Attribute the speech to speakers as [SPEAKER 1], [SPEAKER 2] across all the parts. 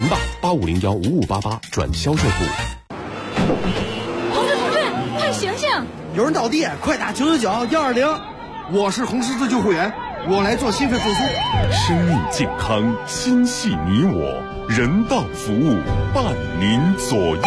[SPEAKER 1] 吧，85015588转销售部。
[SPEAKER 2] 同志，快醒醒！
[SPEAKER 3] 有人倒地，快打999-120。我是红十字救护员，我来做心肺复苏。
[SPEAKER 1] 生命健康，心系你我，人道服务伴您左右。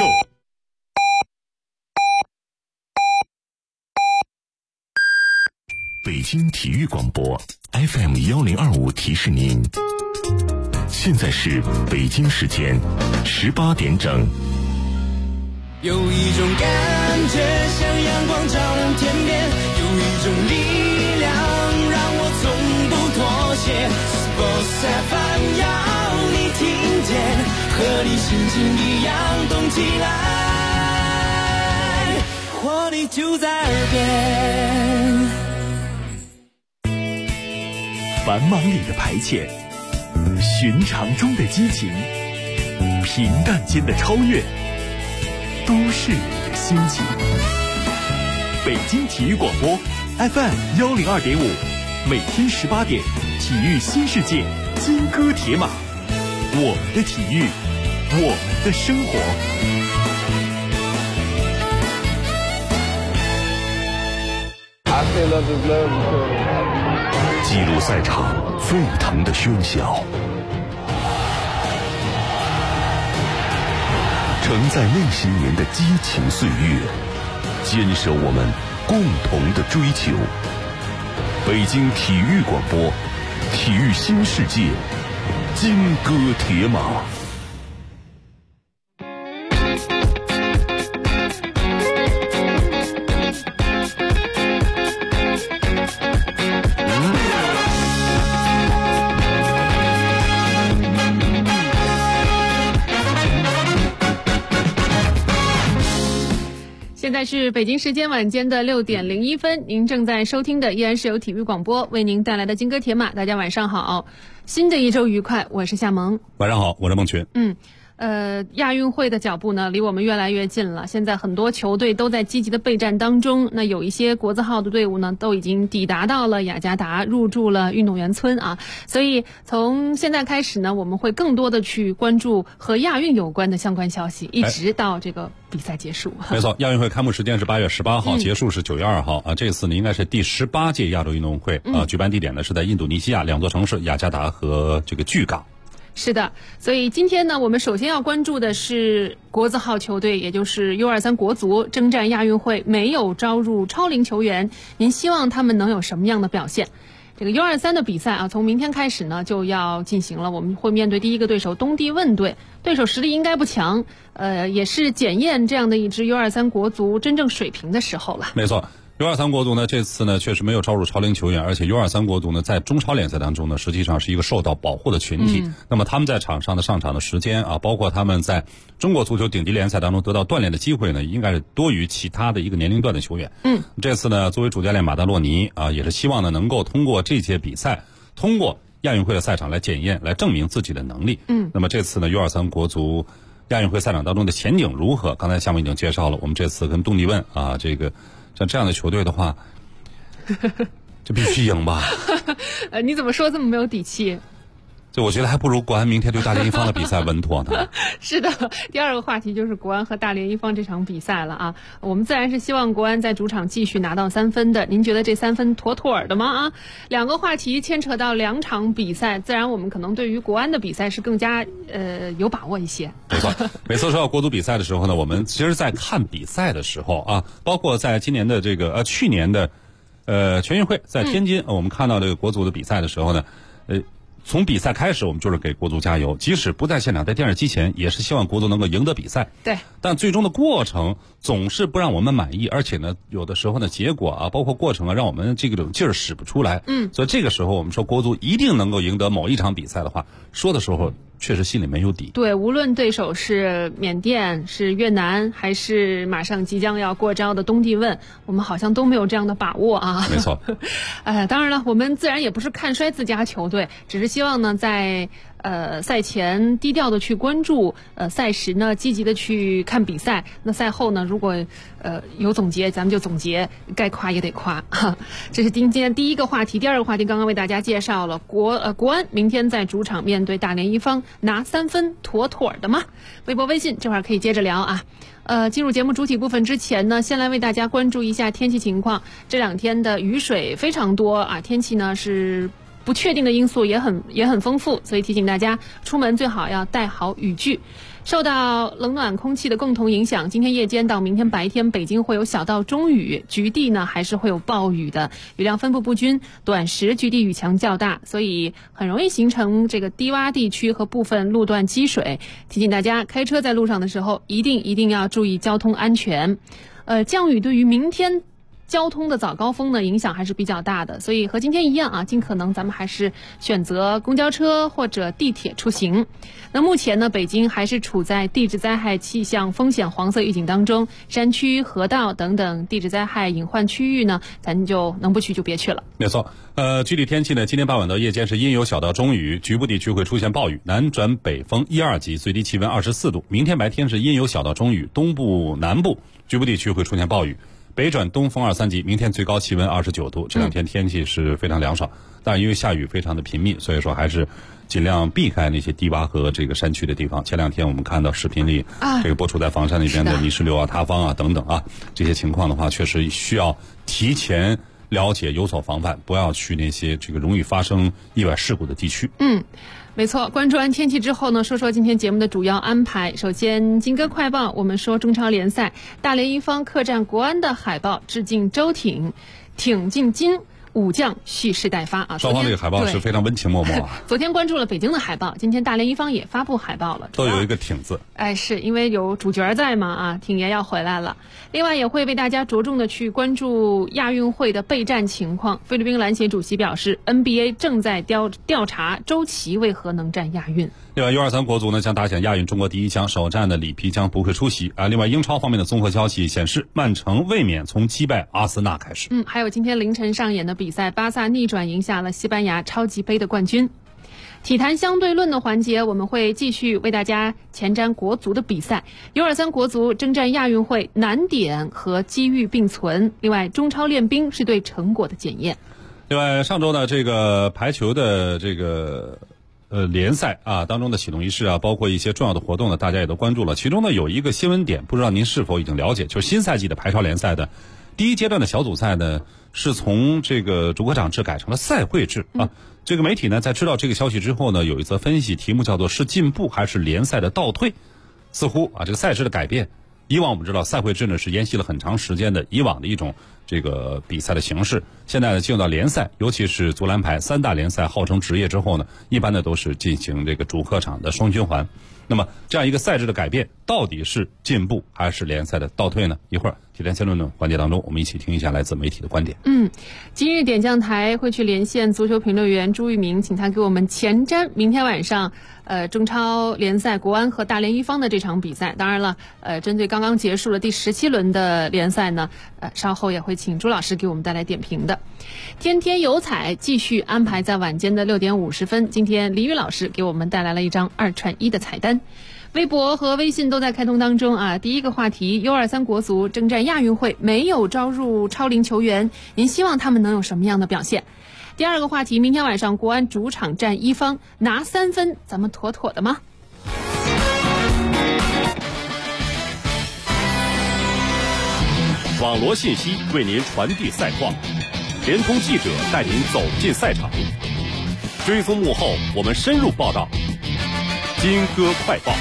[SPEAKER 1] 北京体育广播 FM1025提示您，现在是北京时间18点整。
[SPEAKER 4] 有一种感觉像阳光照亮天边，有一种力量让我从不妥协。Sports FM 要你听见，和你心情一样动起来，活力就在耳边。
[SPEAKER 5] 繁忙里的排遣，寻常中的激情，平淡间的超越，都是你的心情。北京体育广播 FM102.5，每天18点，体育新世界，金戈铁马，我们的体育，我们的生活。
[SPEAKER 1] 记录赛场沸腾的喧嚣，承载那些年的激情岁月，坚守我们共同的追求。北京体育广播，体育新世界，金戈铁马。
[SPEAKER 6] 现在是北京时间晚间的6点01分，您正在收听的依然是由体育广播为您带来的金戈铁马。大家晚上好，新的一周愉快，我是夏萌。
[SPEAKER 7] 晚上好，我是孟群。
[SPEAKER 6] 亚运会的脚步呢离我们越来越近了，现在很多球队都在积极的备战当中，那有一些国字号的队伍呢都已经抵达到了雅加达，入住了运动员村啊，所以从现在开始呢，我们会更多的去关注和亚运有关的相关消息，一直到这个比赛结束。
[SPEAKER 7] 没错，亚运会开幕时间是8月18号，结束是9月2号啊。这次呢应该是第18届亚洲运动会举办地点呢是在印度尼西亚2座城市雅加达和这个巨港。
[SPEAKER 6] 是的，所以今天呢，我们首先要关注的是国字号球队，也就是 U23 国足征战亚运会没有招入超龄球员，您希望他们能有什么样的表现？这个 U23 的比赛啊，从明天开始呢就要进行了，我们会面对第一个对手东帝汶队，对手实力应该不强，也是检验这样的一支 U23 国足真正水平的时候了。
[SPEAKER 7] 没错。U23 国足呢，这次呢确实没有招入超龄球员，而且 U23 国足呢在中超联赛当中呢，实际上是一个受到保护的群体。那么他们在场上的上场的时间啊，包括他们在中国足球顶级联赛当中得到锻炼的机会呢，应该是多于其他的一个年龄段的球员。这次呢，作为主教练马达洛尼啊，也是希望呢能够通过这届比赛，通过亚运会的赛场来检验，来证明自己的能力。那么这次呢 U23 国足亚运会赛场当中的前景如何？刚才项目已经介绍了，我们这次跟东帝汶啊，像这样的球队的话，这必须赢吧？
[SPEAKER 6] 你怎么说这么没有底气？
[SPEAKER 7] 就我觉得还不如国安明天对大连一方的比赛稳妥呢。
[SPEAKER 6] 是的，第二个话题就是国安和大连一方这场比赛了啊。我们自然是希望国安在主场继续拿到3分的。您觉得这3分妥妥的吗？啊，两个话题牵扯到2场比赛，自然我们可能对于国安的比赛是更加有把握一些。
[SPEAKER 7] 没错，每次说到国足比赛的时候呢，我们其实在看比赛的时候啊，包括在今年的去年的全运会在天津，我们看到这个国足的比赛的时候呢，从比赛开始，我们就是给国足加油，即使不在现场，在电视机前，也是希望国足能够赢得比赛。
[SPEAKER 6] 对，
[SPEAKER 7] 但最终的过程总是不让我们满意，而且呢，有的时候呢，结果啊，包括过程啊，让我们这种劲儿使不出来。所以这个时候，我们说国足一定能够赢得某一场比赛的话，说的时候确实心里没有底。
[SPEAKER 6] 对，无论对手是缅甸、是越南，还是马上即将要过招的东帝汶，我们好像都没有这样的把握啊。
[SPEAKER 7] 没错。
[SPEAKER 6] 当然了，我们自然也不是看衰自家球队，只是希望呢，在赛前低调的去关注，赛时呢积极的去看比赛。那赛后呢，如果有总结，咱们就总结，该夸也得夸。这是今天第一个话题。第二个话题刚刚为大家介绍了国安明天在主场面对大连一方拿3分妥妥的吗？微博微信这会儿可以接着聊啊。进入节目主体部分之前呢，先来为大家关注一下天气情况。这2天的雨水非常多啊，天气呢是不确定的因素也很丰富，所以提醒大家出门最好要带好雨具。受到冷暖空气的共同影响，今天夜间到明天白天，北京会有小到中雨，局地呢还是会有暴雨的，雨量分布不均，短时局地雨强较大，所以很容易形成这个低洼地区和部分路段积水。提醒大家开车在路上的时候一定要注意交通安全。降雨对于明天交通的早高峰呢影响还是比较大的，所以和今天一样啊，尽可能咱们还是选择公交车或者地铁出行。那目前呢，北京还是处在地质灾害气象风险黄色预警当中，山区、河道等等地质灾害隐患区域呢，咱就能不去就别去了。
[SPEAKER 7] 没错。具体天气呢，今天傍晚到夜间是阴有小到中雨，局部地区会出现暴雨，南转北风1、2级，最低气温24度。明天白天是阴有小到中雨，东部、南部局部地区会出现暴雨。北转东风2、3级，明天最高气温29度。这2天天气是非常凉爽，但因为下雨非常的频密，所以说还是尽量避开那些低洼和这个山区的地方。前2天我们看到视频里，这个播出在房山那边的泥石流啊、塌方啊等等啊，这些情况的话，确实需要提前了解，有所防范，不要去那些这个容易发生意外事故的地区。
[SPEAKER 6] 没错，关注完天气之后呢，说说今天节目的主要安排。首先，金歌快报，我们说中超联赛，大连一方客战国安的海报致敬周挺，挺进京。武将蓄势待发啊！
[SPEAKER 7] 双方这个海报是非常温情脉脉啊。
[SPEAKER 6] 昨天关注了北京的海报，今天大连一方也发布海报了，
[SPEAKER 7] 都有一个挺字。
[SPEAKER 6] 是因为有主角在嘛啊，挺爷要回来了。另外也会为大家着重的去关注亚运会的备战情况。菲律宾篮协主席表示 ，NBA 正在调查周琦为何能战亚运。
[SPEAKER 7] 另外 U23 国足呢将打响亚运中国第一枪，首战的里皮将不会出席啊。另外英超方面的综合消息显示，曼城卫冕从击败阿森纳开始。
[SPEAKER 6] 还有今天凌晨上演的比赛，巴萨逆转赢下了西班牙超级杯的冠军。体坛相对论的环节，我们会继续为大家前瞻国足的比赛。U23 国足征战亚运会，难点和机遇并存。另外，中超练兵是对成果的检验。
[SPEAKER 7] 另外，上周呢，这个排球的这个联赛啊当中的启动仪式啊，包括一些重要的活动呢，大家也都关注了。其中呢，有一个新闻点，不知道您是否已经了解，就是新赛季的排超联赛的第一阶段的小组赛呢，是从这个主客场制改成了赛会制啊。这个媒体呢，在知道这个消息之后呢，有一则分析，题目叫做"是进步还是联赛的倒退"。似乎啊，这个赛制的改变，以往我们知道赛会制呢是沿袭了很长时间的以往的一种这个比赛的形式。现在呢，进入到联赛，尤其是足篮排3大联赛号称职业之后呢，一般的都是进行这个主客场的双循环。那么这样一个赛制的改变，到底是进步还是联赛的倒退呢？一会儿体坛先论的环节当中，我们一起听一下来自媒体的观点。
[SPEAKER 6] 今日点将台会去连线足球评论员朱玉明，请他给我们前瞻明天晚上中超联赛国安和大连一方的这场比赛。当然了，针对刚刚结束了第17轮的联赛呢，稍后也会请朱老师给我们带来点评的。天天有彩继续安排在晚间的6点50分，今天李宇老师给我们带来了一张2串1的彩单。微博和微信都在开通当中啊。第一个话题 U23 国足征战亚运会，没有招入超龄球员，您希望他们能有什么样的表现？第二个话题，明天晚上国安主场战一方，拿3分，咱们妥妥的吗？
[SPEAKER 1] 网罗信息为您传递赛况，联通记者带您走进赛场，追踪幕后，我们深入报道。金歌快报。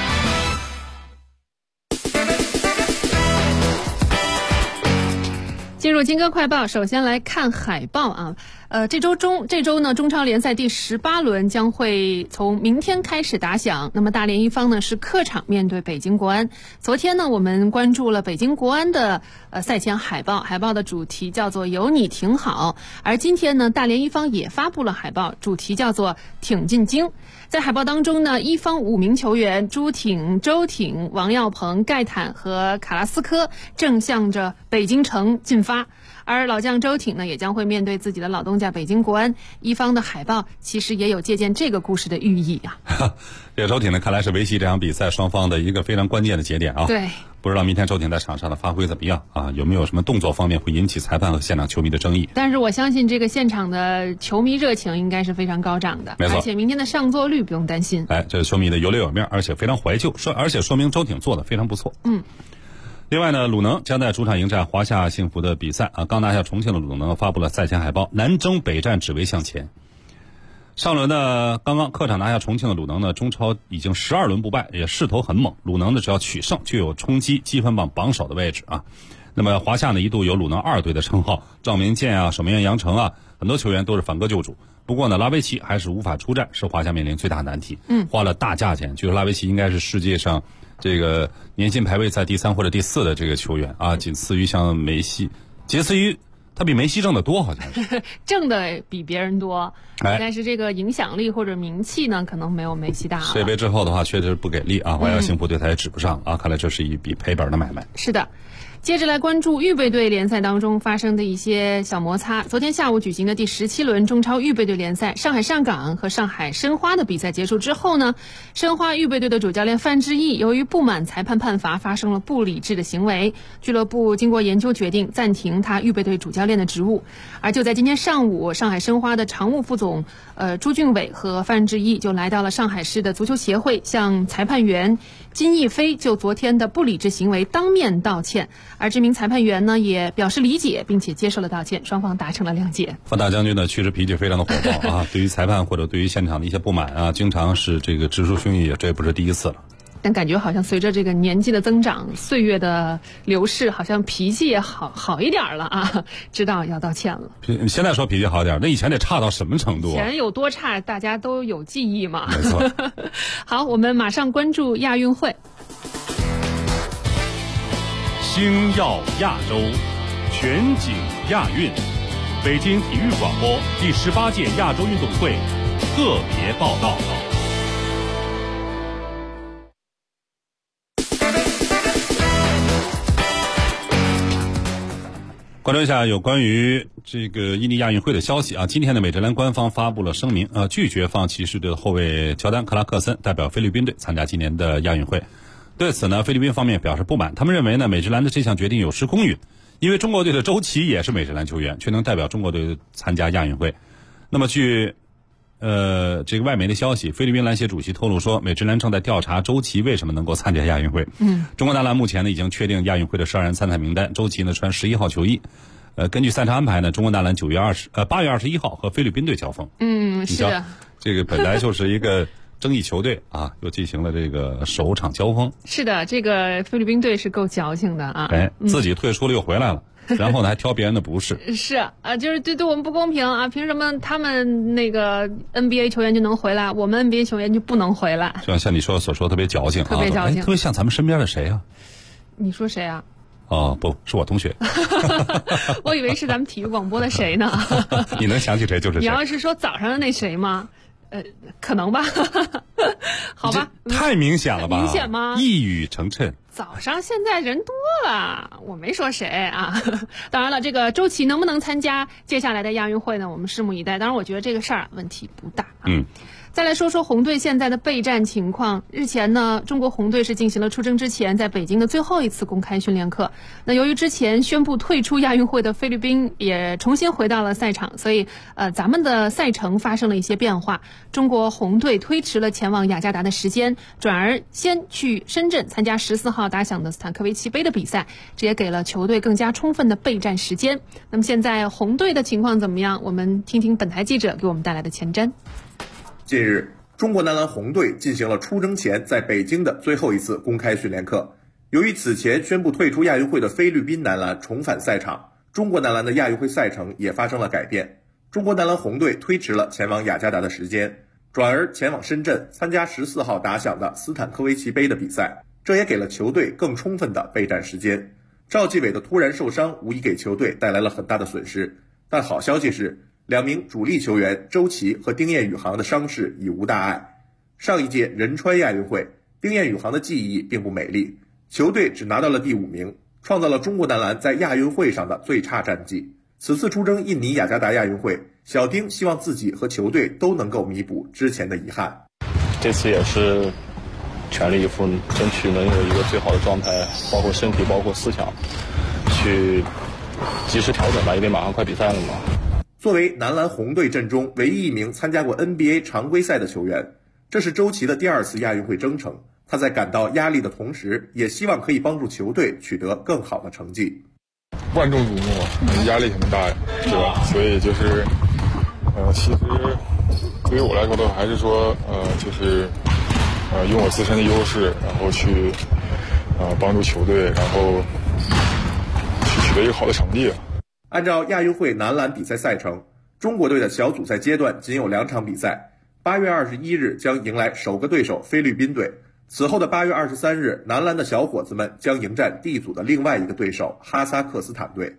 [SPEAKER 6] 进入金歌快报，首先来看海报啊。这周呢，中超联赛第18轮将会从明天开始打响。那么大连一方呢是客场面对北京国安。昨天呢，我们关注了北京国安的赛前海报，海报的主题叫做有你挺好。而今天呢，大连一方也发布了海报，主题叫做挺进京。在海报当中呢，一方5名球员朱挺、周挺、王耀鹏、盖坦和卡拉斯科正向着北京城进发。 发。而老将周挺呢，也将会面对自己的老东家北京国安，一方的海报其实也有借鉴这个故事的寓意啊。
[SPEAKER 7] 这个周挺呢，看来是维系这场比赛双方的一个非常关键的节点啊。
[SPEAKER 6] 对，
[SPEAKER 7] 不知道明天周挺在场上的发挥怎么样啊？有没有什么动作方面会引起裁判和现场球迷的争议？
[SPEAKER 6] 但是我相信这个现场的球迷热情应该是非常高涨的，
[SPEAKER 7] 没错，
[SPEAKER 6] 而且明天的上座率不用担心。
[SPEAKER 7] 这球迷的有脸有面，而且非常怀旧，而且说明周挺做的非常不错。另外呢，鲁能将在主场迎战华夏幸福的比赛啊。刚拿下重庆的鲁能发布了赛前海报，南征北战只为向前。上轮呢，刚刚客场拿下重庆的鲁能呢，中超已经12轮不败，也势头很猛。鲁能呢，只要取胜就有冲击积分榜榜首的位置啊。那么华夏呢，一度有鲁能2队的称号，赵明剑啊、守门员杨成啊，很多球员都是反戈救主。不过呢，拉维奇还是无法出战，是华夏面临最大难题。花了大价钱，据说拉维奇应该是世界上这个年薪排位在第3或者第4的这个球员啊，仅次于像梅西，仅次于他比梅西挣得多，好像是
[SPEAKER 6] 挣的比别人多，但是这个影响力或者名气呢，可能没有梅西大了。
[SPEAKER 7] 世界杯之后的话，确实不给力啊，华夏幸福对他也指不上啊，看来这是一笔赔本的买卖。
[SPEAKER 6] 是的。接着来关注预备队联赛当中发生的一些小摩擦。昨天下午举行的第17轮中超预备队联赛，上海上港和上海申花的比赛结束之后呢，申花预备队的主教练范志毅由于不满裁判判罚，发生了不理智的行为，俱乐部经过研究决定暂停他预备队主教练的职务。而就在今天上午，上海申花的常务副总朱俊伟和范志毅就来到了上海市的足球协会，向裁判员金逸飞就昨天的不理智行为当面道歉。而这名裁判员呢也表示理解，并且接受了道歉，双方达成了谅解。
[SPEAKER 7] 范大将军呢，确实脾气非常的火爆啊，对于裁判或者对于现场的一些不满啊，经常是这个直抒胸臆，这也不是第一次了。
[SPEAKER 6] 但感觉好像随着这个年纪的增长，岁月的流逝，好像脾气也好一点了啊，知道要道歉了。
[SPEAKER 7] 现在说脾气好一点，那以前得差到什么程度啊？
[SPEAKER 6] 以前有多差，大家都有记忆嘛。
[SPEAKER 7] 没错。
[SPEAKER 6] 好，我们马上关注亚运会。
[SPEAKER 1] 星耀亚洲，全景亚运，北京体育广播第18届亚洲运动会特别报道。
[SPEAKER 7] 关注一下有关于这个印尼亚运会的消息啊。今天的美职篮官方发布了声明拒绝放骑士队的后卫乔丹·克拉克森代表菲律宾队参加今年的亚运会。对此呢，菲律宾方面表示不满，他们认为呢，美职篮的这项决定有失公允，因为中国队的周琦也是美职篮球员，却能代表中国队参加亚运会。那么据这个外媒的消息，菲律宾篮协主席透露说，美职篮正在调查周琦为什么能够参加亚运会。中国男篮目前呢已经确定亚运会的12人参赛名单，周琦呢穿11号球衣。根据赛程安排呢，中国男篮8月21号和菲律宾队交锋。
[SPEAKER 6] 是的，
[SPEAKER 7] 这个本来就是一个争议球队啊，又进行了这个首场交锋。
[SPEAKER 6] 是的，这个菲律宾队是够矫情的啊！
[SPEAKER 7] 自己退出了又回来了，然后呢还挑别人的不是。
[SPEAKER 6] 是啊，就是对我们不公平啊！凭什么他们那个 NBA 球员就能回来，我们 NBA 球员就不能回来？
[SPEAKER 7] 像你所说特别矫情啊，
[SPEAKER 6] 特别矫情，
[SPEAKER 7] 特别像咱们身边的谁啊？
[SPEAKER 6] 你说谁啊？
[SPEAKER 7] 哦，不是我同学。
[SPEAKER 6] 我以为是咱们体育广播的谁呢？
[SPEAKER 7] 你能想起谁就是谁。
[SPEAKER 6] 你要是说早上的那谁吗？可能吧。好吧，
[SPEAKER 7] 太明显了吧？
[SPEAKER 6] 明显吗？
[SPEAKER 7] 一语成谶。
[SPEAKER 6] 早上现在人多了，我没说谁啊。当然了，这个周琦能不能参加接下来的亚运会呢？我们拭目以待。当然，我觉得这个事儿问题不大。再来说说红队现在的备战情况。日前呢，中国红队是进行了出征之前在北京的最后一次公开训练课。那由于之前宣布退出亚运会的菲律宾也重新回到了赛场，所以咱们的赛程发生了一些变化。中国红队推迟了前往雅加达的时间，转而先去深圳参加14号打响的斯坦科维奇杯的比赛，这也给了球队更加充分的备战时间。那么现在红队的情况怎么样？我们听听本台记者给我们带来的前瞻。
[SPEAKER 8] 近日，中国男篮红队进行了出征前在北京的最后一次公开训练课。由于此前宣布退出亚运会的菲律宾男篮重返赛场，中国男篮的亚运会赛程也发生了改变。中国男篮红队推迟了前往雅加达的时间，转而前往深圳参加14号打响的斯坦科维奇杯的比赛，这也给了球队更充分的备战时间。赵继伟的突然受伤无疑给球队带来了很大的损失，但好消息是2名主力球员周琦和丁彦雨航的伤势已无大碍。上一届仁川亚运会，丁彦雨航的技艺并不美丽，球队只拿到了第5名， 创造了中国男篮在亚运会上的最差战绩。此次出征印尼雅加达亚运会，小丁希望自己和球队都能够弥补之前的遗憾。
[SPEAKER 9] 这次也是全力以赴，争取能有一个最好的状态，包括身体，包括思想，去及时调整吧，因为马上快比赛了嘛。
[SPEAKER 8] 作为男篮红队阵中唯一一名参加过 NBA 常规赛的球员，这是周琦的第2次亚运会征程。他在感到压力的同时，也希望可以帮助球队取得更好的成绩。
[SPEAKER 10] 万众瞩目，压力很大呀，对吧？所以就是，其实对于我来说的话，还是说，用我自身的优势，然后去，帮助球队，然后去取得一个好的成绩。
[SPEAKER 8] 按照亚运会男篮比赛赛程，中国队的小组赛阶段仅有2场比赛。8月21日将迎来首个对手菲律宾队。此后的8月23日，男篮的小伙子们将迎战 D 组的另外一个对手哈萨克斯坦队。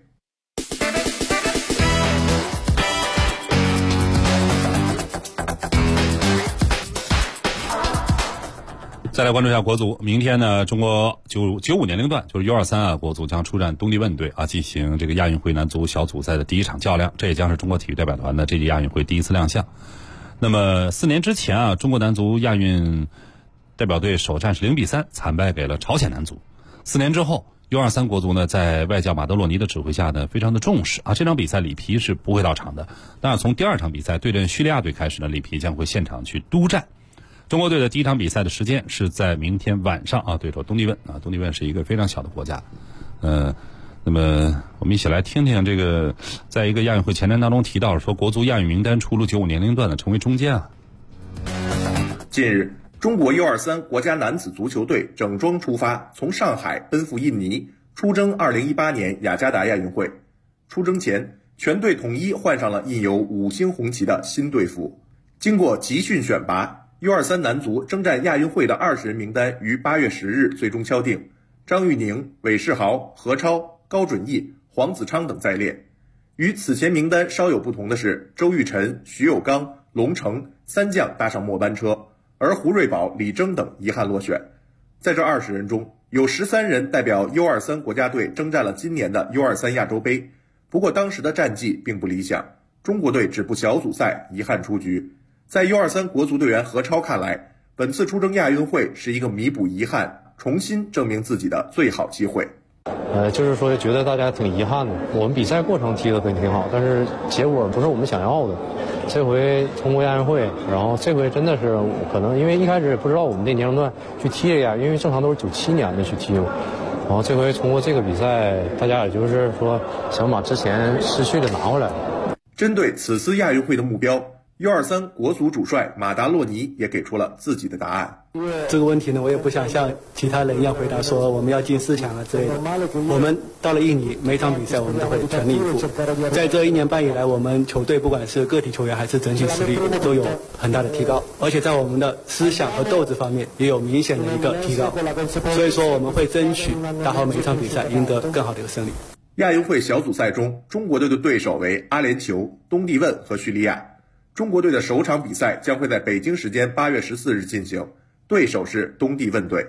[SPEAKER 7] 再来关注一下国足，明天呢，中国95年龄段就是 U23国足将出战东帝汶队进行这个亚运会男足小组赛的第1场较量，这也将是中国体育代表团的这届亚运会第一次亮相。那么4年之前中国男足亚运代表队首战是0-3惨败给了朝鲜男足。4年之后 U23国足呢，在外教马德洛尼的指挥下呢，非常的重视这场比赛里皮是不会到场的。但是从第2场比赛对阵叙利亚队开始呢，里皮将会现场去督战。中国队的第1场比赛的时间是在明天晚上对手东帝汶东帝汶是一个非常小的国家。那么我们一起来听听这个，在一个亚运会前瞻当中提到说，国足亚运名单出炉95年龄段的成为中坚
[SPEAKER 8] 近日，中国 U23国家男子足球队整装出发，从上海奔赴印尼，出征2018年雅加达亚运会。出征前，全队统一换上了印有5星红旗的新队服。经过集训选拔， U23男足征战亚运会的20人名单于8月10日最终敲定，张玉宁、韦世豪、何超、高准翼、黄子昌等在列。与此前名单稍有不同的是，周玉晨、徐有刚、龙成3将搭上末班车，而胡瑞宝、李征等遗憾落选。在这20人中，有13人代表 U23国家队征战了今年的 U23亚洲杯，不过当时的战绩并不理想，中国队止步小组赛，遗憾出局。在 U23国足队员何超看来，本次出征亚运会是一个弥补遗憾、重新证明自己的最好机会。
[SPEAKER 11] 就是说觉得大家挺遗憾的，我们比赛过程踢得挺好，但是结果不是我们想要的。这回通过亚运会，然后这回真的是可能因为一开始也不知道我们这年龄段去踢这样，因为正常都是97年的去踢嘛。然后这回通过这个比赛，大家也就是说想把之前失去的拿回来。
[SPEAKER 8] 针对此次亚运会的目标，U23国足主帅马达洛尼也给出了自己的答案。
[SPEAKER 12] 这个问题呢，我也不想像其他人一样回答说我们要进4强啊之类的。我们到了印尼，每场比赛我们都会全力以赴。在这1年半以来，我们球队不管是个体球员还是整体实力都有很大的提高，而且在我们的思想和斗志方面也有明显的一个提高。所以说我们会争取打好每一场比赛，赢得更好的一个胜利。
[SPEAKER 8] 亚运会小组赛中，中国队的对手为阿联酋、东帝汶和叙利亚。中国队的首场比赛将会在北京时间8月14日进行，对手是东帝汶队。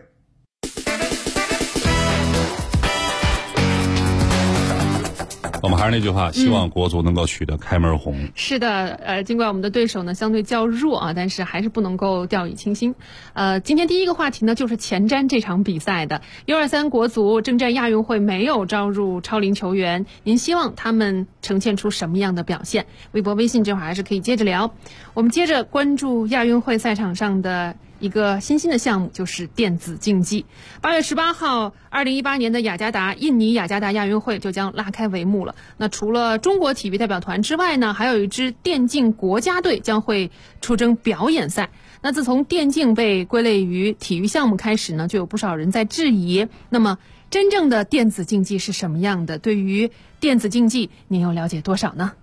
[SPEAKER 7] 我们还是那句话，希望国足能够取得开门红。
[SPEAKER 6] 是的，尽管我们的对手呢相对较弱但是还是不能够掉以轻心。今天第一个话题呢就是前瞻这场比赛的 U23国足征战亚运会没有招入超龄球员，您希望他们呈现出什么样的表现？微博、微信这会儿还是可以接着聊。我们接着关注亚运会赛场上的一个新兴的项目，就是电子竞技。8月18号，2018年的印尼雅加达亚运会就将拉开帷幕了。那除了中国体育代表团之外呢，还有一支电竞国家队将会出征表演赛。那自从电竞被归类于体育项目开始呢，就有不少人在质疑，那么真正的电子竞技是什么样的？对于电子竞技，您又了解多少呢？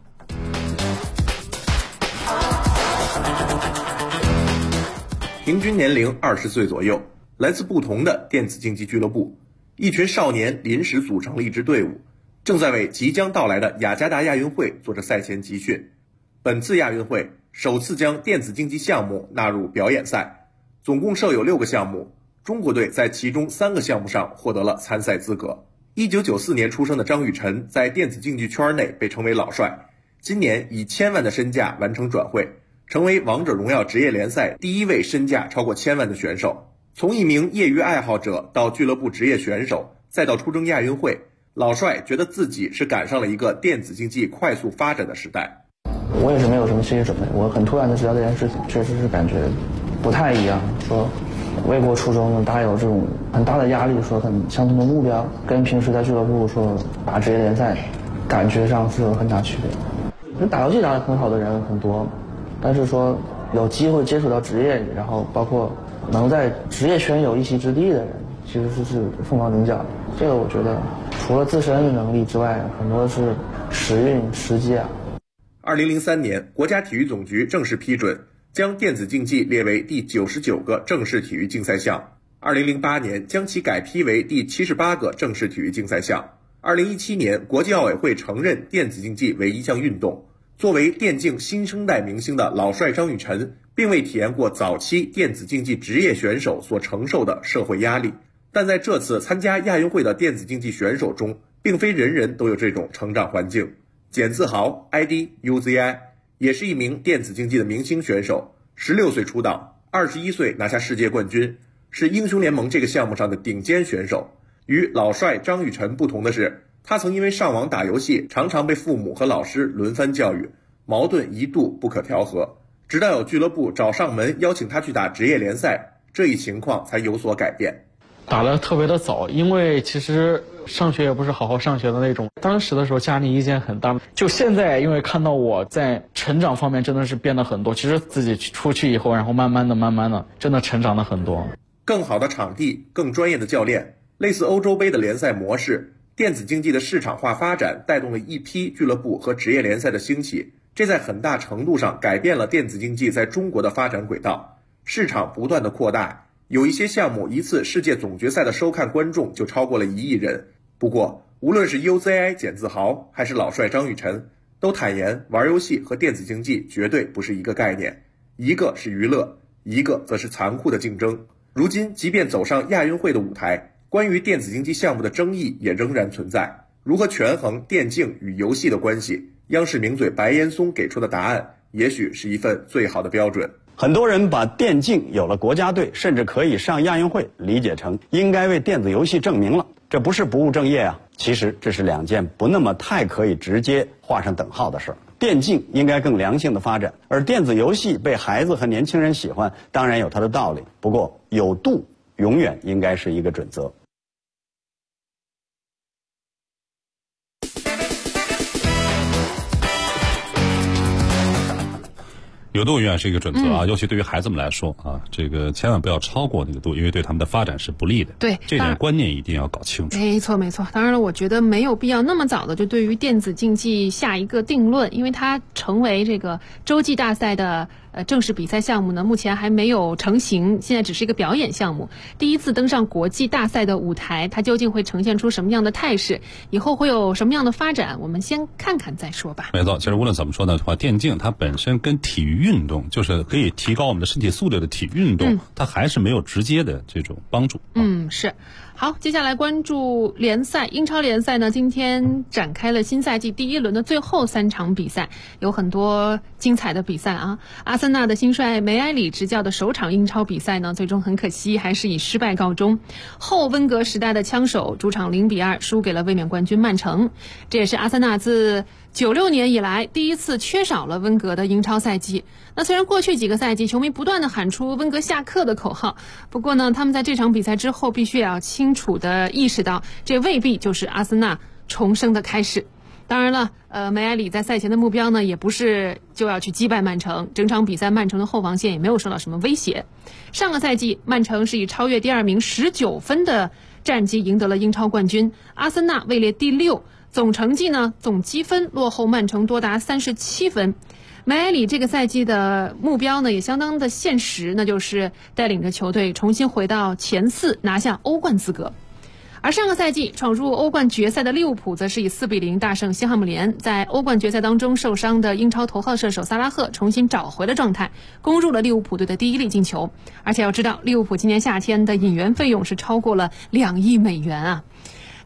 [SPEAKER 8] 平均年龄20岁左右，来自不同的电子竞技俱乐部，一群少年临时组成了一支队伍，正在为即将到来的雅加达亚运会做着赛前集训。本次亚运会首次将电子竞技项目纳入表演赛，总共设有6个项目，中国队在其中3个项目上获得了参赛资格。 1994年出生的张雨晨在电子竞技圈内被称为老帅，今年以1000万的身价完成转会，成为王者荣耀职业联赛第一位身价超过1000万的选手。从一名业余爱好者到俱乐部职业选手，再到出征亚运会，老帅觉得自己是赶上了一个电子竞技快速发展的时代。
[SPEAKER 13] 我也是没有什么心理准备，我很突然的知道这件事情，确实是感觉不太一样。说为国出征，大家有这种很大的压力，说很相同的目标，跟平时在俱乐部说打职业联赛，感觉上是有很大区别。打游戏打得很好的人很多，但是说有机会接触到职业，然后包括能在职业圈有一席之地的人，其实是凤毛麟角的。这个我觉得除了自身的能力之外，很多是时运时机啊。
[SPEAKER 8] 2003年，国家体育总局正式批准将电子竞技列为第99个正式体育竞赛项，2008年将其改批为第78个正式体育竞赛项，2017年国际奥委会承认电子竞技为一项运动。作为电竞新生代明星的老帅张雨晨，并未体验过早期电子竞技职业选手所承受的社会压力，但在这次参加亚运会的电子竞技选手中，并非人人都有这种成长环境。简自豪 ID UZI 也是一名电子竞技的明星选手，16岁出道，21岁拿下世界冠军，是英雄联盟这个项目上的顶尖选手。与老帅张雨晨不同的是，他曾因为上网打游戏，常常被父母和老师轮番教育，矛盾一度不可调和，直到有俱乐部找上门邀请他去打职业联赛，这一情况才有所改变。
[SPEAKER 14] 打得特别的早，因为其实上学也不是好好上学的那种，当时的时候家里意见很大，就现在因为看到我在成长方面真的是变得很多，其实自己出去以后，然后慢慢的真的成长了很多。
[SPEAKER 8] 更好的场地，更专业的教练，类似欧洲杯的联赛模式，电子竞技的市场化发展带动了一批俱乐部和职业联赛的兴起，这在很大程度上改变了电子竞技在中国的发展轨道，市场不断的扩大，有一些项目一次世界总决赛的收看观众就超过了1亿人。不过无论是 UZI 简自豪还是老帅张雨晨，都坦言玩游戏和电子竞技绝对不是一个概念，一个是娱乐，一个则是残酷的竞争。如今即便走上亚运会的舞台，关于电子竞技项目的争议也仍然存在，如何权衡电竞与游戏的关系，央视名嘴白岩松给出的答案也许是一份最好的标准。
[SPEAKER 15] 很多人把电竞有了国家队，甚至可以上亚运会，理解成应该为电子游戏证明了，这不是不务正业啊。其实这是两件不那么太可以直接画上等号的事儿。电竞应该更良性的发展，而电子游戏被孩子和年轻人喜欢，当然有它的道理。不过有度永远应该是一个准则。
[SPEAKER 7] 有度永远是一个准则啊，尤其对于孩子们来说啊，这个千万不要超过那个度，因为对他们的发展是不利的。
[SPEAKER 6] 对，
[SPEAKER 7] 这点观念一定要搞清楚。
[SPEAKER 6] 没错没错，当然了，我觉得没有必要那么早的就对于电子竞技下一个定论，因为它成为这个洲际大赛的正式比赛项目呢，目前还没有成型，现在只是一个表演项目。第一次登上国际大赛的舞台，它究竟会呈现出什么样的态势？以后会有什么样的发展？我们先看看再说吧。
[SPEAKER 7] 没错，其实无论怎么说呢，电竞它本身跟体育运动，就是可以提高我们的身体素质的体育运动，它还是没有直接的这种帮助。
[SPEAKER 6] 是。好，接下来关注联赛，英超联赛呢，今天展开了新赛季第一轮的最后3场比赛，有很多精彩的比赛啊。阿森纳的新帅梅埃里执教的首场英超比赛呢，最终很可惜还是以失败告终。后温格时代的枪手主场0-2输给了卫冕冠军曼城，这也是阿森纳自96年以来第一次缺少了温格的英超赛季。那虽然过去几个赛季球迷不断的喊出温格下课的口号，不过呢，他们在这场比赛之后必须要清楚的意识到，这未必就是阿森纳重生的开始。当然了，梅埃里在赛前的目标呢，也不是就要去击败曼城，整场比赛曼城的后防线也没有受到什么威胁。上个赛季曼城是以超越第2名19分的战绩赢得了英超冠军，阿森纳位列第6，总成绩呢，总积分落后曼城多达37分。梅埃里这个赛季的目标呢也相当的现实，那就是带领着球队重新回到前4，拿下欧冠资格。而上个赛季闯入欧冠决赛的利物浦则是以4-0大胜西汉姆联，在欧冠决赛当中受伤的英超头号射手萨拉赫重新找回了状态，攻入了利物浦队的第1粒进球。而且要知道，利物浦今年夏天的引援费用是超过了2亿美元啊。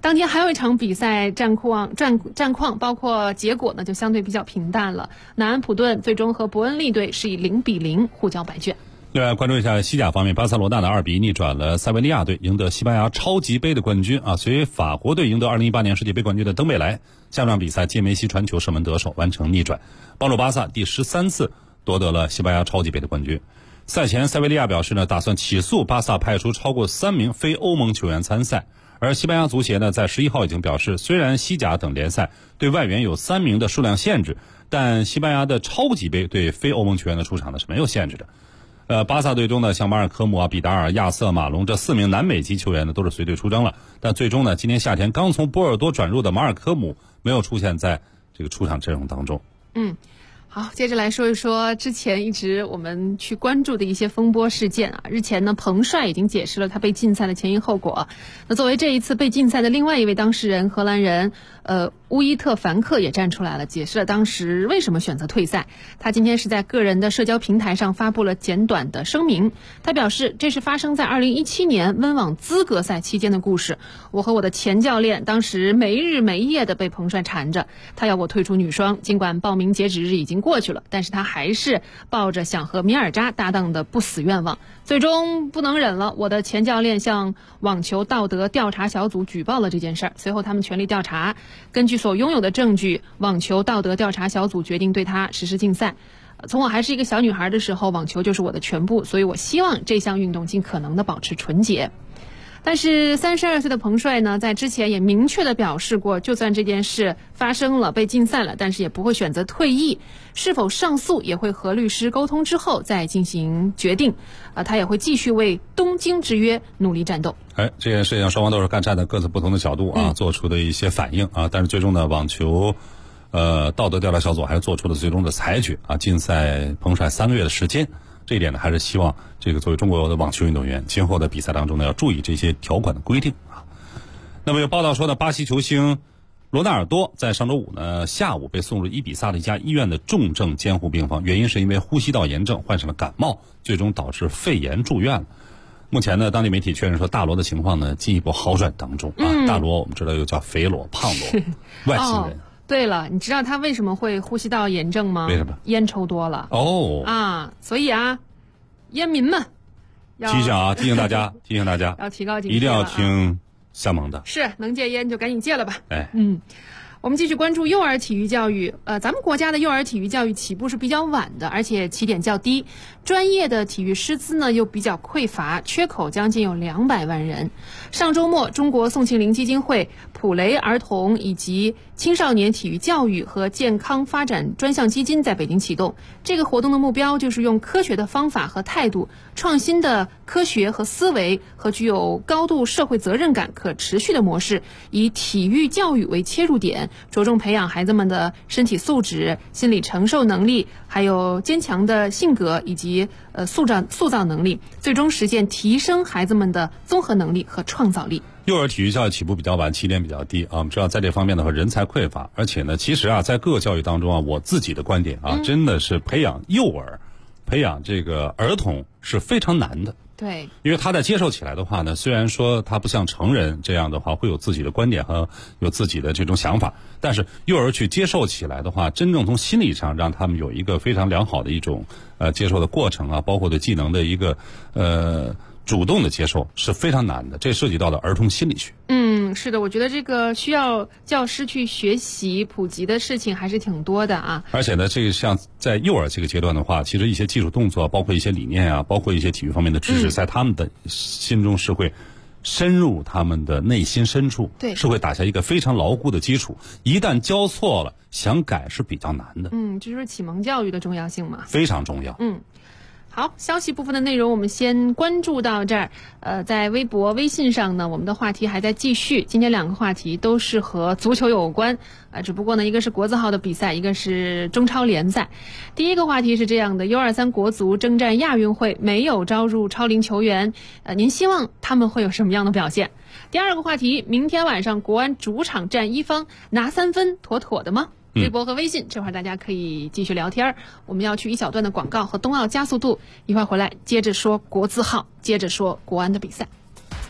[SPEAKER 6] 当天还有一场比赛战况，包括结果呢就相对比较平淡了。南安普顿最终和伯恩利队是以0-0互交白卷。
[SPEAKER 7] 另外，关注一下西甲方面，巴塞罗那的2-1逆转了塞维利亚队，赢得西班牙超级杯的冠军啊。随法国队赢得2018年世界杯冠军的登贝莱，下半场比赛接梅西传球射门得手，完成逆转，帮助巴萨第13次夺得了西班牙超级杯的冠军。赛前，塞维利亚表示呢，打算起诉巴萨派出超过3名非欧盟球员参赛。而西班牙足协呢，在11号已经表示，虽然西甲等联赛对外援有3名的数量限制，但西班牙的超级杯对非欧盟球员的出场呢是没有限制的。巴萨队中呢，像马尔科姆啊、比达尔、亚瑟、马龙这4名南美籍球员呢，都是随队出征了。但最终呢，今年夏天刚从波尔多转入的马尔科姆没有出现在这个出场阵容当中。
[SPEAKER 6] 好，接着来说一说之前一直我们去关注的一些风波事件啊。日前呢，彭帅已经解释了他被禁赛的前因后果。那作为这一次被禁赛的另外一位当事人，荷兰人乌伊特凡克也站出来了，解释了当时为什么选择退赛。他今天是在个人的社交平台上发布了简短的声明。他表示，这是发生在2017年温网资格赛期间的故事。我和我的前教练当时没日没夜的被彭帅缠着，他要我退出女双，尽管报名截止日已经过去了，但是他还是抱着想和米尔扎搭档的不死愿望。最终不能忍了，我的前教练向网球道德调查小组举报了这件事儿。随后他们全力调查，根据所拥有的证据，网球道德调查小组决定对他实施禁赛。从我还是一个小女孩的时候，网球就是我的全部，所以我希望这项运动尽可能的保持纯洁。但是32岁的彭帅呢，在之前也明确的表示过，就算这件事发生了，被禁赛了，但是也不会选择退役，是否上诉也会和律师沟通之后再进行决定。他也会继续为东京之约努力战斗。
[SPEAKER 7] 这件事情双方都是站在各自不同的角度啊，做出的一些反应啊，但是最终呢，网球道德调查小组还是做出了最终的裁决啊，禁赛彭帅3个月的时间。这一点呢，还是希望这个作为中国的网球运动员，今后的比赛当中呢，要注意这些条款的规定啊。那么有报道说呢，巴西球星罗纳尔多在上周5呢下午被送入伊比萨的一家医院的重症监护病房，原因是因为呼吸道炎症患上了感冒，最终导致肺炎住院了。目前呢，当地媒体确认说，大罗的情况呢进一步好转当中啊。大罗我们知道又叫肥罗、胖罗，外星人。
[SPEAKER 6] 对了，你知道他为什么会呼吸道炎症吗？
[SPEAKER 7] 为什么？
[SPEAKER 6] 烟抽多了。所以啊，烟民们
[SPEAKER 7] 提醒大家
[SPEAKER 6] 要提高警惕，
[SPEAKER 7] 一定要听向萌的。
[SPEAKER 6] 是，能戒烟就赶紧戒了吧。
[SPEAKER 7] 哎，
[SPEAKER 6] 我们继续关注幼儿体育教育。咱们国家的幼儿体育教育起步是比较晚的，而且起点较低，专业的体育师资呢又比较匮乏，缺口将近有200万人。上周末，中国宋庆龄基金会、普雷儿童以及青少年体育教育和健康发展专项基金在北京启动。这个活动的目标就是用科学的方法和态度、创新的科学和思维和具有高度社会责任感、可持续的模式，以体育教育为切入点，着重培养孩子们的身体素质、心理承受能力，还有坚强的性格以及塑造能力，最终实现提升孩子们的综合能力和创造力。
[SPEAKER 7] 幼儿体育教育起步比较晚，起点比较低啊。我们知道在这方面的话，人才匮乏，而且呢，其实啊，在各个教育当中啊，我自己的观点啊，真的是培养幼儿、培养这个儿童是非常难的。
[SPEAKER 6] 对，
[SPEAKER 7] 因为他在接受起来的话呢，虽然说他不像成人这样的话会有自己的观点和有自己的这种想法，但是幼儿去接受起来的话，真正从心理上让他们有一个非常良好的一种接受的过程啊，包括对技能的一个主动的接受是非常难的，这涉及到了儿童心理学。
[SPEAKER 6] 是的，我觉得这个需要教师去学习普及的事情还是挺多的啊。
[SPEAKER 7] 而且呢，这个像在幼儿这个阶段的话，其实一些基础动作，包括一些理念啊，包括一些体育方面的知识，在他们的心中是会深入他们的内心深处，
[SPEAKER 6] 对，
[SPEAKER 7] 是会打下一个非常牢固的基础。一旦教错了，想改是比较难的。
[SPEAKER 6] 这就是启蒙教育的重要性嘛，
[SPEAKER 7] 非常重要。
[SPEAKER 6] 好，消息部分的内容我们先关注到这儿。在微博、微信上呢，我们的话题还在继续。今天2个话题都是和足球有关，只不过呢，一个是国字号的比赛，一个是中超联赛。第一个话题是这样的：U23国足征战亚运会，没有招入超龄球员，您希望他们会有什么样的表现？第二个话题，明天晚上国安主场战一方，拿3分妥妥的吗？微博和微信，这会儿大家可以继续聊天。我们要去一小段的广告和冬奥加速度，一会儿回来接着说国字号，接着说国安的比赛。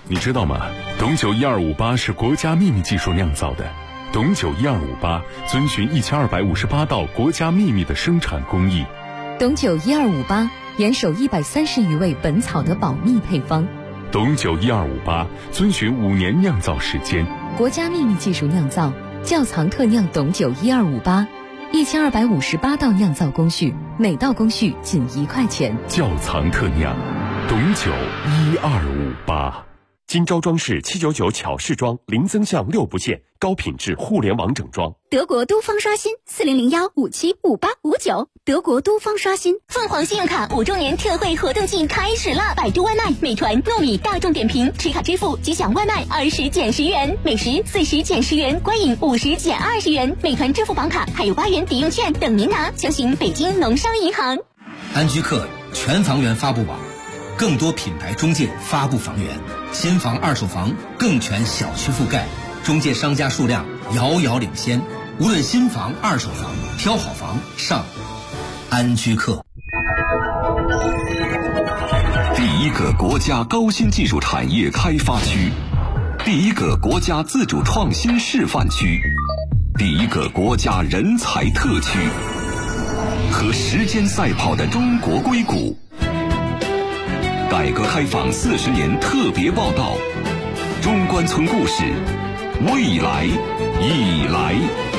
[SPEAKER 1] 你知道吗？董酒1258是国家秘密技术酿造的。董酒1258遵循1258道国家秘密的生产工艺。
[SPEAKER 16] 董酒1258严守130余位本草的保密配方。
[SPEAKER 1] 董酒1258遵循5年酿造时间，
[SPEAKER 16] 国家秘密技术酿造，窖藏特酿董酒1258，1258道酿造工序，每道工序仅1块钱。
[SPEAKER 1] 窖藏特酿，董酒1258。
[SPEAKER 17] 金招装饰799巧饰装，零增项6不限，高品质互联网整装。
[SPEAKER 18] 德国都方刷新4001575859，德国都方刷新。凤凰信用卡5周年特惠活动季开始了！百度外卖、美团、糯米、大众点评持卡支付即享外卖20减10元，美食40减10元，观影50减20元。美团支付宝卡还有8元抵用券等您拿，详询北京农商银行。
[SPEAKER 19] 安居客全房源发布网，更多品牌中介发布房源，新房、二手房更全小区覆盖，中介商家数量遥遥领先。无论新房、二手房，挑好房上安居客。
[SPEAKER 20] 第一个国家高新技术产业开发区，第一个国家自主创新示范区，第一个国家人才特区，和时间赛跑的中国硅谷。改革开放40年特别报道，中关村故事，未来已来。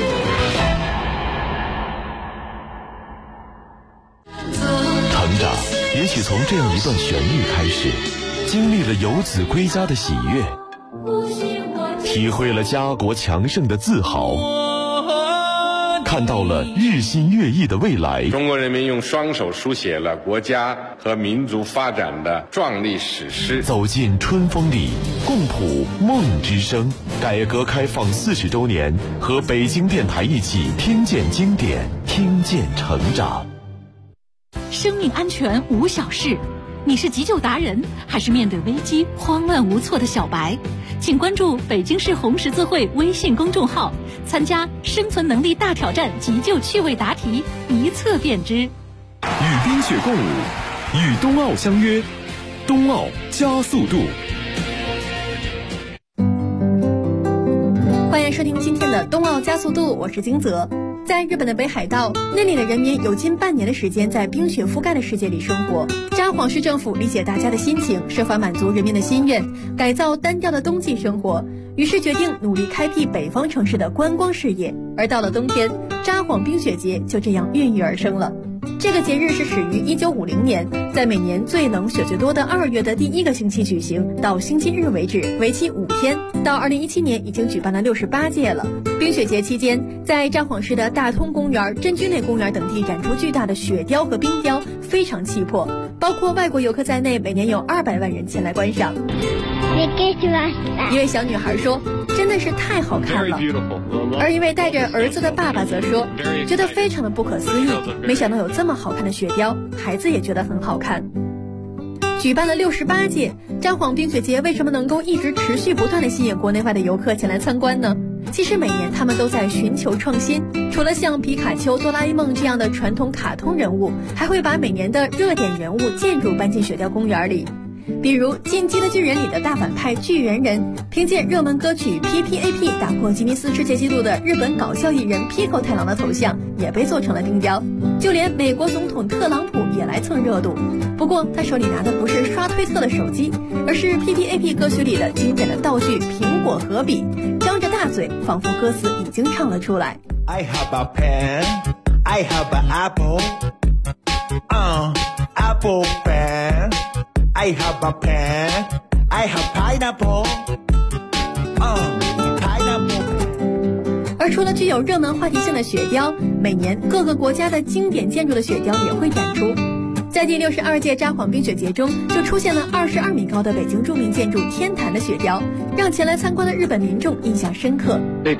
[SPEAKER 21] 成长也许从这样一段旋律开始，经历了游子归家的喜悦，体会了家国强盛的自豪，看到了日新月异的未来。
[SPEAKER 22] 中国人民用双手书写了国家和民族发展的壮丽史诗。
[SPEAKER 21] 走进春风里，共谱梦之声。改革开放40周年，和北京电台一起听见经典，听见成长。
[SPEAKER 23] 生命安全无小事，你是急救达人，还是面对危机慌乱无措的小白？请关注北京市红十字会微信公众号，参加生存能力大挑战急救趣味答题，一测便知。
[SPEAKER 1] 与冰雪共舞，与冬奥相约，冬奥加速度。
[SPEAKER 24] 欢迎收听今天的冬奥加速度，我是金泽。在日本的北海道，那里的人民有近半年的时间在冰雪覆盖的世界里生活。札幌市政府理解大家的心情，设法满足人民的心愿，改造单调的冬季生活，于是决定努力开辟北方城市的观光事业。而到了冬天，札幌冰雪节就这样孕育而生了。这个节日是始于1950年，在每年最冷雪最多的2月的第1个星期举行，到星期日为止，为期5天。到2017年已经举办了68届了。冰雪节期间，在札幌市的大通公园、真居内公园等地展出巨大的雪雕和冰雕，非常气魄。包括外国游客在内，每年有200万人前来观赏。一位小女孩说：“真的是太好看了。”而一位带着儿子的爸爸则说：“觉得非常的不可思议，没想到有这么好看的雪雕，孩子也觉得很好看。”举办了68届，札幌冰雪节为什么能够一直持续不断地吸引国内外的游客前来参观呢？其实每年他们都在寻求创新，除了像皮卡丘、哆啦 A 梦这样的传统卡通人物，还会把每年的热点人物建筑搬进雪雕公园里。比如《进击的巨人》里的大反派巨人人，凭借热门歌曲 PPAP 打破吉尼斯世界纪录的日本搞笑艺人 Pico 太郎的头像也被做成了冰雕，就连美国总统特朗普也来蹭热度。不过他手里拿的不是刷推特的手机，而是 PPAP 歌曲里的经典的道具苹果和笔，张着大嘴，仿佛歌词已经唱了出来。
[SPEAKER 25] I have a pen, I have an apple, apple pen, I have a pen, I have pineapple, pineapple。
[SPEAKER 24] 而除了具有热门话题性的雪雕，每年各个国家的经典建筑的雪雕也会展出。在第62届札幌冰雪节中，就出现了22米高的北京著名建筑天坛的雪雕，让前来参观的日本民众印象深刻。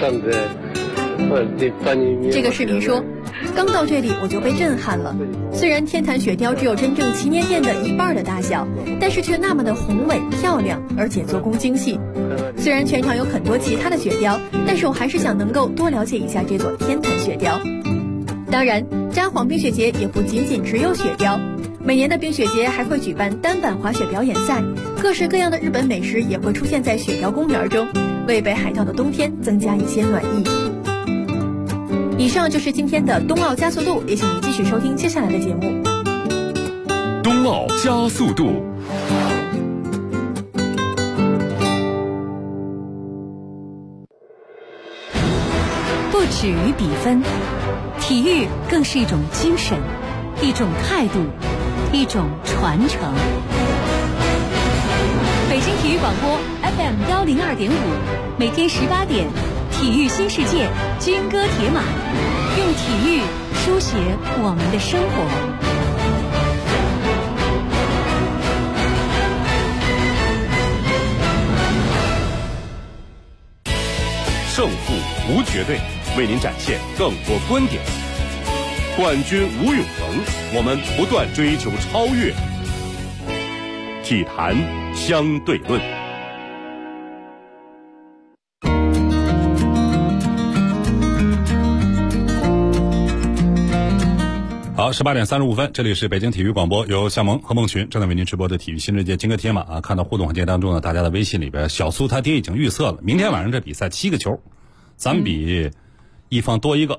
[SPEAKER 24] 这个市民说，刚到这里我就被震撼了。虽然天坛雪雕只有真正祈年殿的1半的大小，但是却那么的宏伟漂亮，而且做工精细。虽然全场有很多其他的雪雕，但是我还是想能够多了解一下这座天坛雪雕。当然，札幌冰雪节也不仅仅只有雪雕。 每年的冰雪节还会举办单板滑雪表演赛，各式各样的日本美食也会出现在雪雕公园中，为北海道的冬天增加一些暖意。以上就是今天的冬奥加速度，也请您继续收听接下来的节目。
[SPEAKER 21] 冬奥加速度。
[SPEAKER 23] 不止于比分，体育更是一种精神，一种态度，一种传承。北京体育广播 FM102.5，每天18点，体育新世界，军歌铁马，用体育书写我们的生活。
[SPEAKER 21] 胜负无绝对，为您展现更多观点。冠军无永恒，我们不断追求超越。体坛相对论。
[SPEAKER 7] 好，18点35分，这里是北京体育广播，由向萌和孟群正在为您直播的体育新世界金戈铁马啊。看到互动环节当中呢，大家的微信里边，小苏他爹已经预测了，明天晚上这比赛7个球，咱们比一方多一个。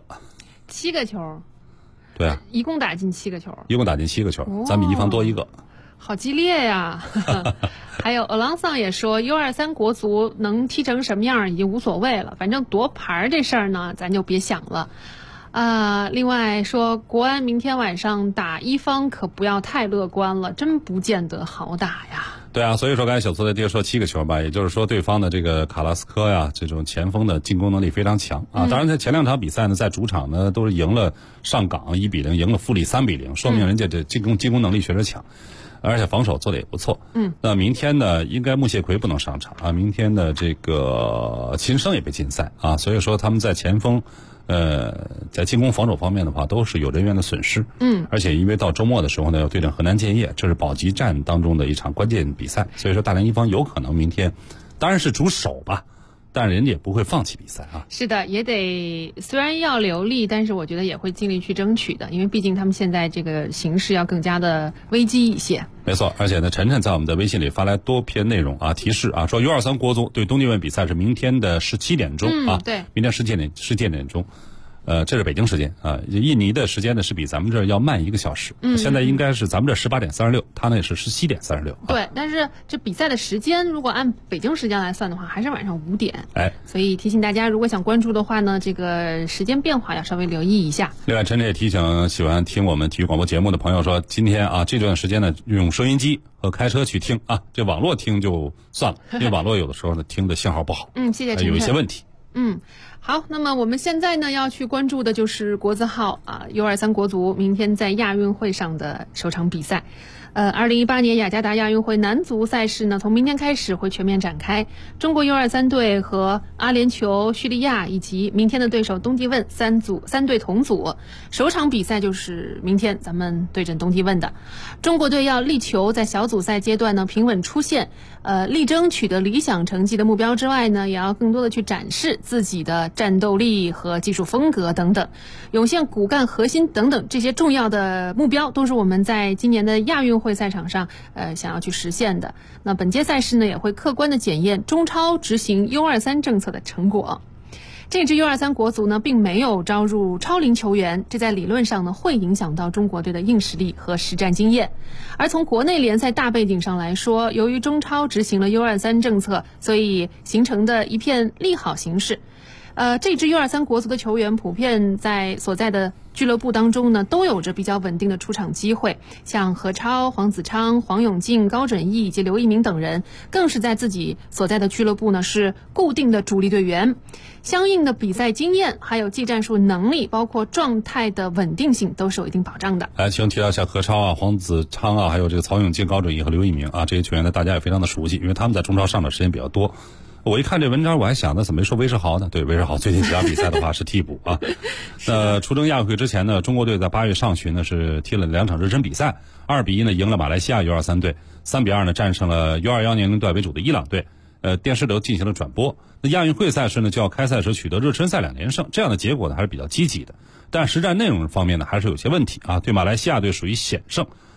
[SPEAKER 6] 7个球。
[SPEAKER 7] 对啊，
[SPEAKER 6] 一共打进7个球。
[SPEAKER 7] 一共打进7个球，咱比一方多一个。
[SPEAKER 6] 好激烈呀！还有俄朗桑也说 ，U23 国足能踢成什么样已经无所谓了，反正夺牌这事儿呢，咱就别想了。另外说，国安明天晚上打一方可不要太乐观了，真不见得好打呀。
[SPEAKER 7] 对啊，所以说刚才小苏的爹说7个球吧，也就是说对方的这个卡拉斯科呀，这种前锋的进攻能力非常强啊。当然，在前2场比赛呢，在主场呢都是赢了上港1-0，赢了富力3-0，说明人家这进攻能力确实强。而且防守做的也不错。那明天呢，应该穆谢奎不能上场啊。明天的这个秦升也被禁赛啊，所以说他们在前锋，在进攻防守方面的话，都是有人员的损失。而且因为到周末的时候呢，要对阵河南建业，这是保级战当中的一场关键比赛，所以说大连一方有可能明天，当然是主守吧。但人家也不会放弃比赛啊。
[SPEAKER 6] 是的，也得虽然要留力，但是我觉得也会尽力去争取的，因为毕竟他们现在这个形势要更加的危机一些。
[SPEAKER 7] 没错，而且呢，晨晨在我们的微信里发来多篇内容啊，提示啊，说 U23 国足对东帝汶比赛是明天的17点钟啊，
[SPEAKER 6] 对，
[SPEAKER 7] 明天17点钟。这是北京时间啊，印尼的时间呢是比咱们这儿要慢1个小时。现在应该是咱们这18点36，他那是17点36。
[SPEAKER 6] 对，但是这比赛的时间如果按北京时间来算的话，还是晚上5点。所以提醒大家，如果想关注的话呢，这个时间变化要稍微留意一下。
[SPEAKER 7] 另外，晨晨也提醒喜欢听我们体育广播节目的朋友说，今天啊这段时间呢，用收音机和开车去听啊，这网络听就算了，因为网络有的时候呢听的信号不好。
[SPEAKER 6] 谢谢晨晨。
[SPEAKER 7] 有一些问题。
[SPEAKER 6] 好，那么我们现在呢要去关注的就是国字号U23 国足明天在亚运会上的首场比赛。2018年雅加达亚运会男足赛事呢，从明天开始会全面展开。中国 U23 队和阿联酋、叙利亚以及明天的对手东帝汶三队同组，首场比赛就是明天咱们对阵东帝汶的。中国队要力求在小组赛阶段呢平稳出线，力争取得理想成绩的目标之外呢，也要更多的去展示自己的战斗力和技术风格等等，涌现骨干核心等等这些重要的目标，都是我们在今年的亚运会赛场上想要去实现的。那本届赛事呢也会客观的检验中超执行 U23 政策的成果。这支 U23 国足呢并没有招入超龄球员，这在理论上呢会影响到中国队的硬实力和实战经验。而从国内联赛大背景上来说，由于中超执行了 U23 政策，所以形成的一片利好形势。这支 U23 国足的球员普遍在所在的俱乐部当中呢，都有着比较稳定的出场机会，像何超、黄子昌、黄永进、高准翼以及刘一鸣等人，更是在自己所在的俱乐部呢是固定的主力队员。相应的比赛经验，还有技战术能力，包括状态的稳定性，都是有一定保障的。
[SPEAKER 7] 其中提到像何超啊、黄子昌啊，还有这个曹永进、高准翼和刘一鸣啊，这些球员呢，大家也非常的熟悉，因为他们在中超上的时间比较多。我一看这文章，我还想，那怎么没说韦世豪呢？对，韦世豪最近几场比赛的话是替补啊。出征亚运会之前呢，中国队在8月上旬呢是踢了2场热身比赛，2-1呢赢了马来西亚 U23 队，3-2呢战胜了 U21 年龄段为主的伊朗队。电视都进行了转播。那亚运会赛事呢，就要开赛时取得热身赛2连胜，这样的结果呢还是比较积极的。但实战内容方面呢，还是有些问题啊。对马来西亚队属于险胜，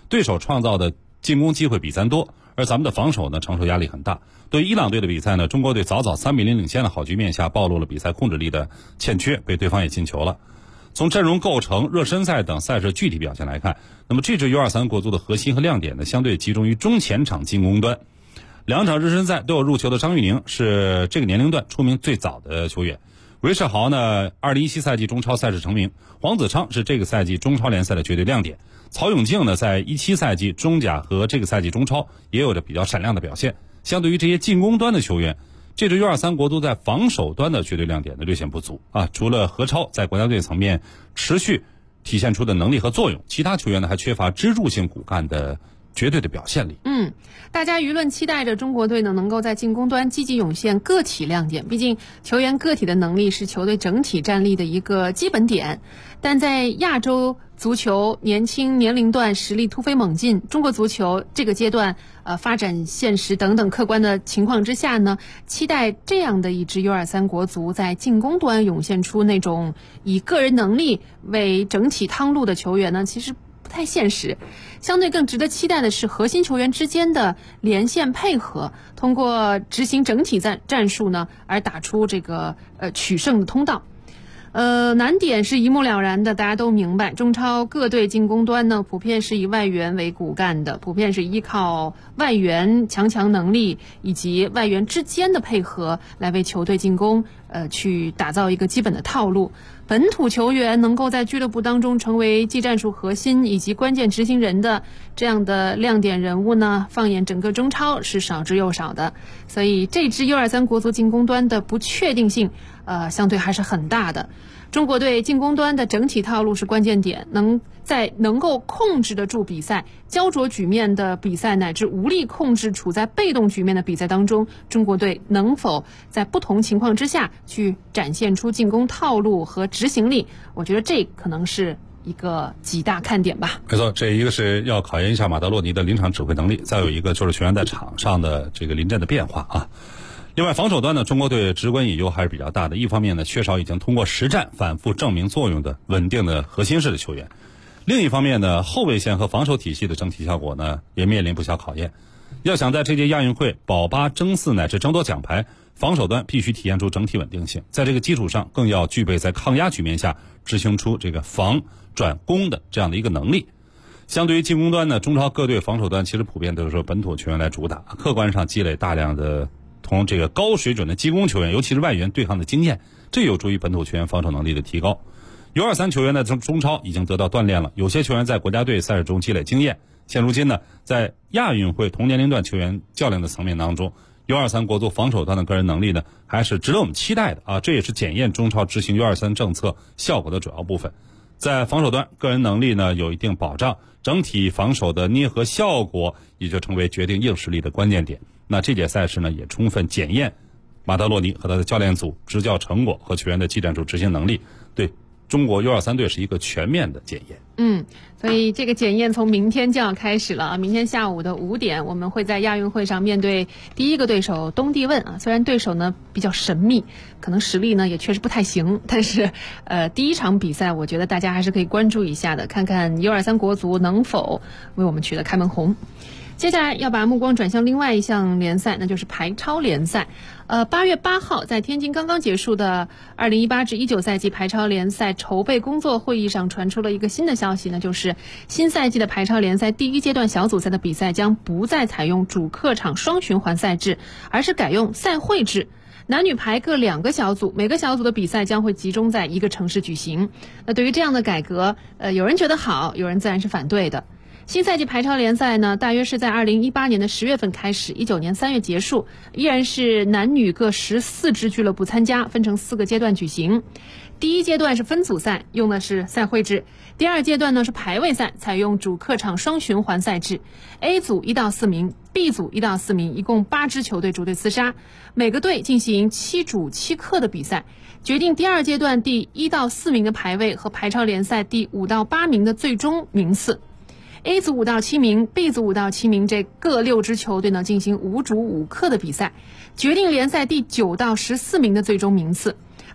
[SPEAKER 7] 对手创造的进攻机会比咱多，而咱们的防守呢承受压力很大。对于伊朗队的比赛呢，中国队早3-0领先的好局面下，暴露了比赛控制力的欠缺，被对方也进球了。从阵容构成、热身赛等赛事具体表现来看，那么这支 U23 国足的核心和亮点呢，相对集中于中前场进攻端。2场热身赛都有入球的张玉宁是这个年龄段出名最早的球员。韦世豪呢，2017赛季中超赛事成名。黄子昌是这个赛季中超联赛的绝对亮点。曹永庆呢，在17赛季中甲和这个赛季中超也有着比较闪亮的表现。相对于这些进攻端的球员，这支 U23 国足在防守端的绝对亮点呢略显不足啊。除了何超在国家队层面持续体现出的能力和作用，其他球员呢还缺乏支柱性骨干的绝对的表现力。
[SPEAKER 6] 大家舆论期待着中国队呢能够在进攻端积极涌现个体亮点，毕竟球员个体的能力是球队整体战力的一个基本点。但在亚洲足球年轻年龄段实力突飞猛进，中国足球这个阶段发展现实等等客观的情况之下呢，期待这样的一支 U23 国足在进攻端涌现出那种以个人能力为整体趟路的球员呢，其实不太现实。相对更值得期待的是核心球员之间的连线配合，通过执行整体战术呢而打出这个取胜的通道。难点是一目了然的，大家都明白，中超各队进攻端呢普遍是以外援为骨干的，普遍是依靠外援强能力以及外援之间的配合来为球队进攻去打造一个基本的套路。本土球员能够在俱乐部当中成为技战术核心以及关键执行人的这样的亮点人物呢，放眼整个中超是少之又少的。所以这支 U23 国足进攻端的不确定性相对还是很大的。中国队进攻端的整体套路是关键点，能够控制得住比赛焦灼局面的比赛，乃至无力控制处在被动局面的比赛当中，中国队能否在不同情况之下去展现出进攻套路和执行力，我觉得这可能是一个极大看点吧。
[SPEAKER 7] 没错，这一个是要考验一下马德洛尼的临场指挥能力，再有一个就是球员在场上的这个临阵的变化啊。另外防守端呢，中国队直观隐忧还是比较大的。一方面呢，缺少已经通过实战反复证明作用的稳定的核心式的球员；另一方面呢，后卫线和防守体系的整体效果呢，也面临不小考验。要想在这届亚运会保8争4乃至争夺奖牌，防守端必须体现出整体稳定性，在这个基础上更要具备在抗压局面下执行出这个防转攻的这样的一个能力。相对于进攻端呢，中超各队防守端其实普遍都是说本土球员来主打，客观上积累大量的同这个高水准的进攻球员，尤其是外援对抗的经验，这有助于本土球员防守能力的提高。U23 球员在中超已经得到锻炼了，有些球员在国家队赛事中积累经验。现如今呢，在亚运会同年龄段球员较量的层面当中， U23 国足防守端的个人能力呢，还是值得我们期待的啊！这也是检验中超执行 U23 政策效果的主要部分。在防守端，个人能力呢有一定保障，整体防守的捏合效果也就成为决定硬实力的关键点。那这届赛事呢，也充分检验马德洛尼和他的教练组执教成果和球员的技战术执行能力，对中国 U23 队是一个全面的检验。
[SPEAKER 6] 所以这个检验从明天就要开始了啊！明天下午的5点，我们会在亚运会上面对第一个对手东帝汶啊。虽然对手呢比较神秘，可能实力呢也确实不太行，但是第一场比赛我觉得大家还是可以关注一下的，看看 U23 国足能否为我们取得开门红。接下来要把目光转向另外一项联赛，那就是排超联赛。8月8号在天津刚刚结束的2018至19赛季排超联赛筹备工作会议上传出了一个新的消息呢，就是新赛季的排超联赛第一阶段小组赛的比赛将不再采用主客场双循环赛制，而是改用赛会制。男女排各2个小组，每个小组的比赛将会集中在一个城市举行。那对于这样的改革，有人觉得好，有人自然是反对的。新赛季排超联赛呢，大约是在2018年的10月份开始，19年3月结束，依然是男女各14支俱乐部参加，分成4个阶段举行。第一阶段是分组赛，用的是赛会制；第二阶段呢是排位赛，采用主客场双循环赛制。A 组1到4名 ，B 组1到4名，一共8支球队逐队厮杀，每个队进行7主7客的比赛，决定第二阶段第1到4名的排位和排超联赛第5到8名的最终名次。A 组5到7名 ，B 组5到7名，这各6支球队呢进行5主5客的比赛，决定联赛第9到14名的最终名次。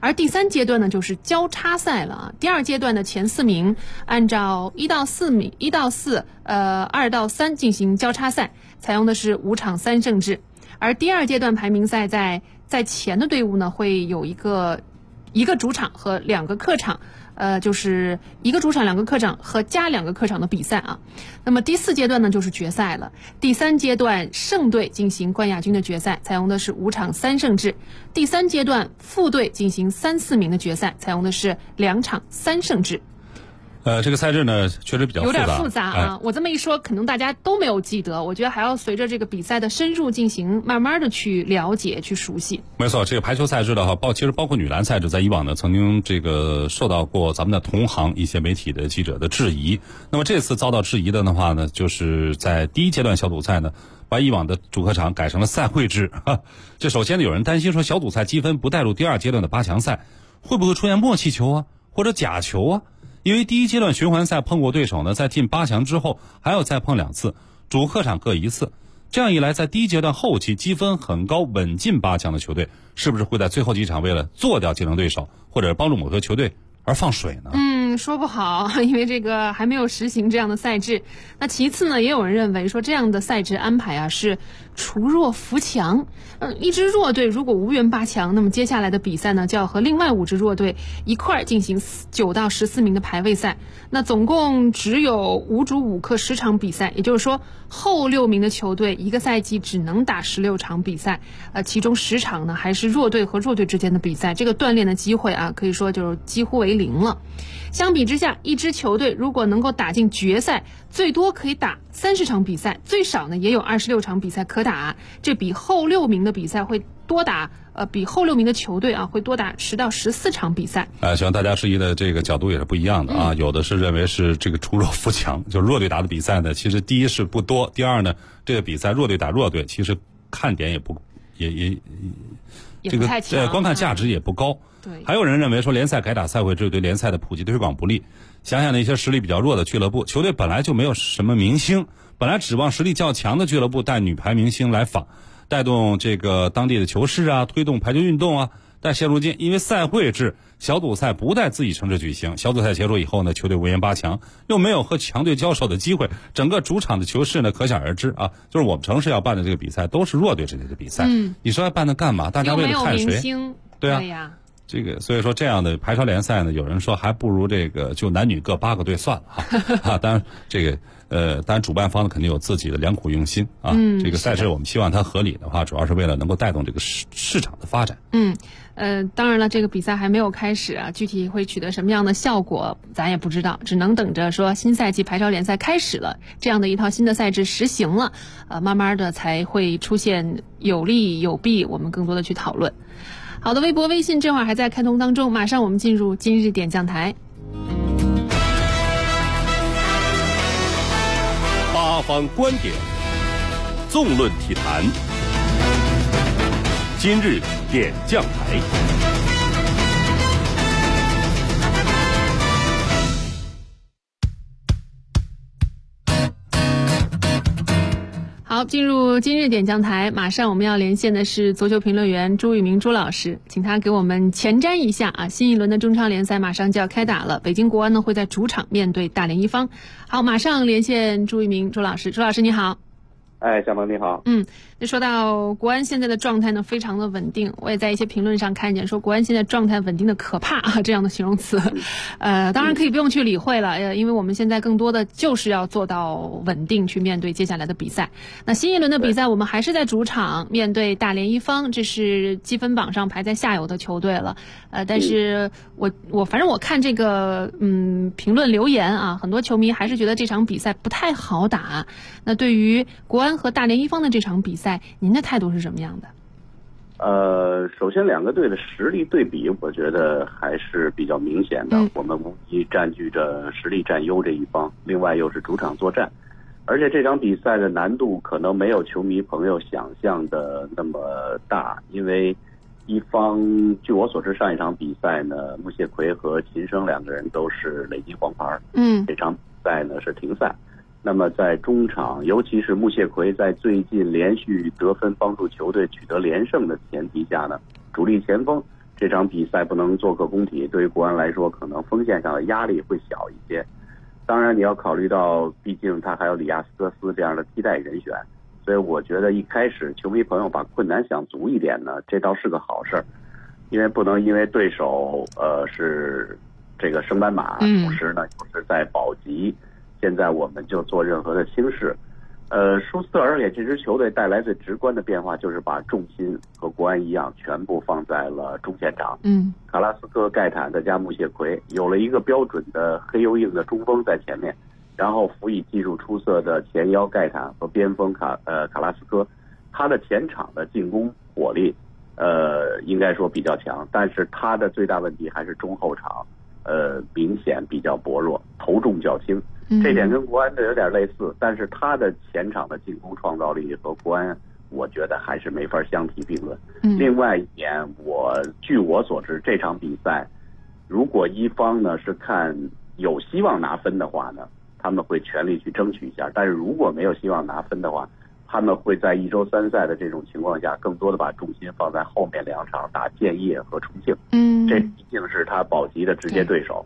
[SPEAKER 6] 而第3阶段呢就是交叉赛了啊。第2阶段的前4名按照1到4名1到4、2到3进行交叉赛，采用的是5场3胜制。而第2阶段排名赛在前的队伍呢会有一个主场和2个客场。就是1个主场2个客场和加2个客场的比赛啊。那么第4阶段呢就是决赛了。第3阶段胜队进行冠亚军的决赛，采用的是5场3胜制。第3阶段副队进行3、4名的决赛，采用的是2场3胜制。
[SPEAKER 7] 这个赛制呢确实比较复杂，
[SPEAKER 6] 有点复杂啊。我这么一说，可能大家都没有记得。我觉得还要随着这个比赛的深入进行，慢慢的去了解、去熟悉。
[SPEAKER 7] 没错，这个排球赛制的话，其实包括女篮赛制，在以往呢曾经这个受到过咱们的同行一些媒体的记者的质疑。那么这次遭到质疑的话呢，就是在第1阶段小组赛呢，把以往的主客场改成了赛会制。这首先呢，有人担心说小组赛积分不带入第2阶段的8强赛，会不会出现默契球啊，或者假球啊？因为第1阶段循环赛碰过对手呢，在进8强之后还要再碰2次，主客场各1次。这样一来，在第1阶段后期积分很高稳进8强的球队，是不是会在最后几场为了做掉竞争对手，或者帮助某个球队而放水呢？
[SPEAKER 6] 说不好，因为这个还没有实行这样的赛制。那其次呢，也有人认为说这样的赛制安排啊是除弱扶强。一支弱队如果无缘8强，那么接下来的比赛呢就要和另外5支弱队一块儿进行9到14名的排位赛。那总共只有5主5客10场比赛，也就是说后6名的球队一个赛季只能打16场比赛，其中10场呢还是弱队和弱队之间的比赛，这个锻炼的机会啊可以说就是几乎为0了。相比之下，一支球队如果能够打进决赛，最多可以打30场比赛，最少呢也有26场比赛可打，这比后6名的比赛会多打比后6名的球队啊会多打10到14场比赛。
[SPEAKER 7] 希望大家质疑的这个角度也是不一样的啊。有的是认为是这个除弱扶强，就是弱队打的比赛呢，其实第一是不多，第二呢，这个比赛弱队打弱队，其实看点也不这个观看价值也不高。
[SPEAKER 6] 对，
[SPEAKER 7] 还有人认为说联赛改打赛会制对联赛的普及推广不利。想想那些实力比较弱的俱乐部，球队本来就没有什么明星，本来指望实力较强的俱乐部带女排明星来访，带动这个当地的球市啊，推动排球运动啊。但现如今因为赛会制，小组赛不在自己城市举行，小组赛结束以后呢，球队无缘8强，又没有和强队交手的机会，整个主场的球市呢可想而知啊。就是我们城市要办的这个比赛都是弱队之间的比赛，你说要办它干嘛？大家为了看谁？对啊。这个所以说这样的排超联赛呢，有人说还不如这个就男女各8个队算了啊。当然这个当然主办方肯定有自己的良苦用心啊。这个赛制我们希望它合理的话，主要是为了能够带动这个市场的发展。
[SPEAKER 6] 当然了，这个比赛还没有开始啊，具体会取得什么样的效果，咱也不知道，只能等着说新赛季排超联赛开始了，这样的一套新的赛制实行了，慢慢的才会出现有利有弊，我们更多的去讨论。好的，微博、微信这会儿还在开通当中，马上我们进入今日点将台。
[SPEAKER 21] 八方观点，纵论体坛，今日点将台。
[SPEAKER 6] 好，进入今日点将台，马上我们要连线的是足球评论员朱宇明朱老师，请他给我们前瞻一下啊，新一轮的中超联赛马上就要开打了，北京国安呢会在主场面对大连一方。好，马上连线朱宇明朱老师，朱老师你好。
[SPEAKER 2] 小萌你好。
[SPEAKER 6] 那说到国安现在的状态呢，非常的稳定。我也在一些评论上看见说国安现在状态稳定的可怕啊，这样的形容词。当然可以不用去理会了，因为我们现在更多的就是要做到稳定，去面对接下来的比赛。那新一轮的比赛，我们还是在主场面对大连一方，这是积分榜上排在下游的球队了。但是反正我看这个评论留言啊，很多球迷还是觉得这场比赛不太好打。那对于国安和大连一方的这场比赛，您的态度是什么样的？
[SPEAKER 2] 首先两个队的实力对比，我觉得还是比较明显的。我们无疑占据着实力占优这一方，另外又是主场作战，而且这场比赛的难度可能没有球迷朋友想象的那么大，因为一方据我所知，上一场比赛呢，穆谢奎和秦升两个人都是累积黄牌，这场比赛呢是停赛。那么在中场，尤其是穆谢奎在最近连续得分帮助球队取得连胜的前提下呢，主力前锋这场比赛不能做客工体，对于国安来说可能锋线上的压力会小一些。当然你要考虑到，毕竟他还有里亚斯科斯这样的替代人选，所以我觉得一开始球迷朋友把困难想足一点呢，这倒是个好事儿，因为不能因为对手是这个升班马，同时呢又是在保级，现在我们就做任何的轻视。舒斯特尔给这支球队带来最直观的变化就是把重心和国安一样全部放在了中前场。卡拉斯科、盖坦再加穆谢奎，有了一个标准的黑又硬的中锋在前面，然后辅以技术出色的前腰盖坦和边锋卡拉斯科，他的前场的进攻火力应该说比较强，但是他的最大问题还是中后场明显比较薄弱，头重脚轻。这点跟国安的有点类似，但是他的前场的进攻创造力和国安我觉得还是没法相提并论。另外一点，据我所知，这场比赛如果一方呢是看有希望拿分的话呢，他们会全力去争取一下，但是如果没有希望拿分的话，他们会在一周3赛的这种情况下，更多的把重心放在后面2场打建业和重庆。这毕竟是他保级的直接对手。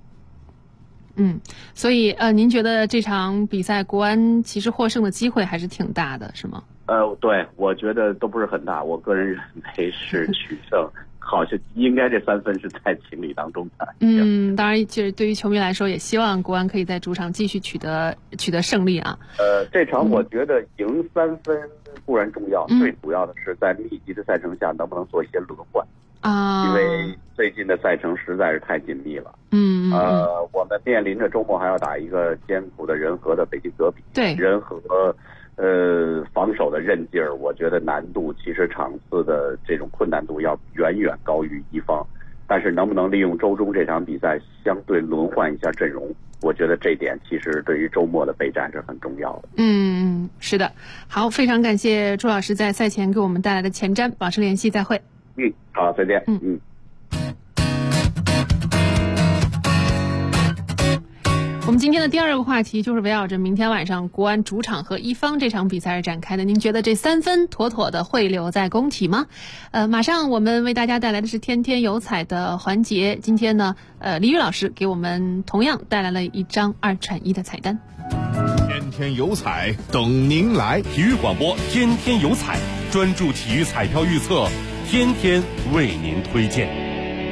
[SPEAKER 6] 所以您觉得这场比赛国安其实获胜的机会还是挺大的，是吗？
[SPEAKER 2] 对，我觉得都不是很大，我个人认为是取胜，好像应该这3分是在情理当中的。
[SPEAKER 6] 当然，就是对于球迷来说，也希望国安可以在主场继续取得胜利啊。
[SPEAKER 2] 这场我觉得赢3分固然重要，最主要的是在密集的赛程下能不能做一些轮换。因为最近的赛程实在是太紧密了。我们面临着周末还要打一个艰苦的人和的北京德比。对，人和防守的韧劲儿，我觉得难度其实场次的这种困难度要远远高于一方。但是能不能利用周中这场比赛相对轮换一下阵容，我觉得这点其实对于周末的备战是很重要的。
[SPEAKER 6] 是的。好，非常感谢朱老师在赛前给我们带来的前瞻，保持联系，再会。
[SPEAKER 2] 好，再见。
[SPEAKER 6] 我们今天的第2个话题就是围绕着明天晚上国安主场和一方这场比赛而展开的。您觉得这3分妥妥的会留在工体吗？马上我们为大家带来的是天天有彩的环节。今天呢，李宇老师给我们同样带来了一张2串1的彩单。
[SPEAKER 21] 天天有彩等您来，体育广播天天有彩，专注体育彩票预测，天天为您推荐。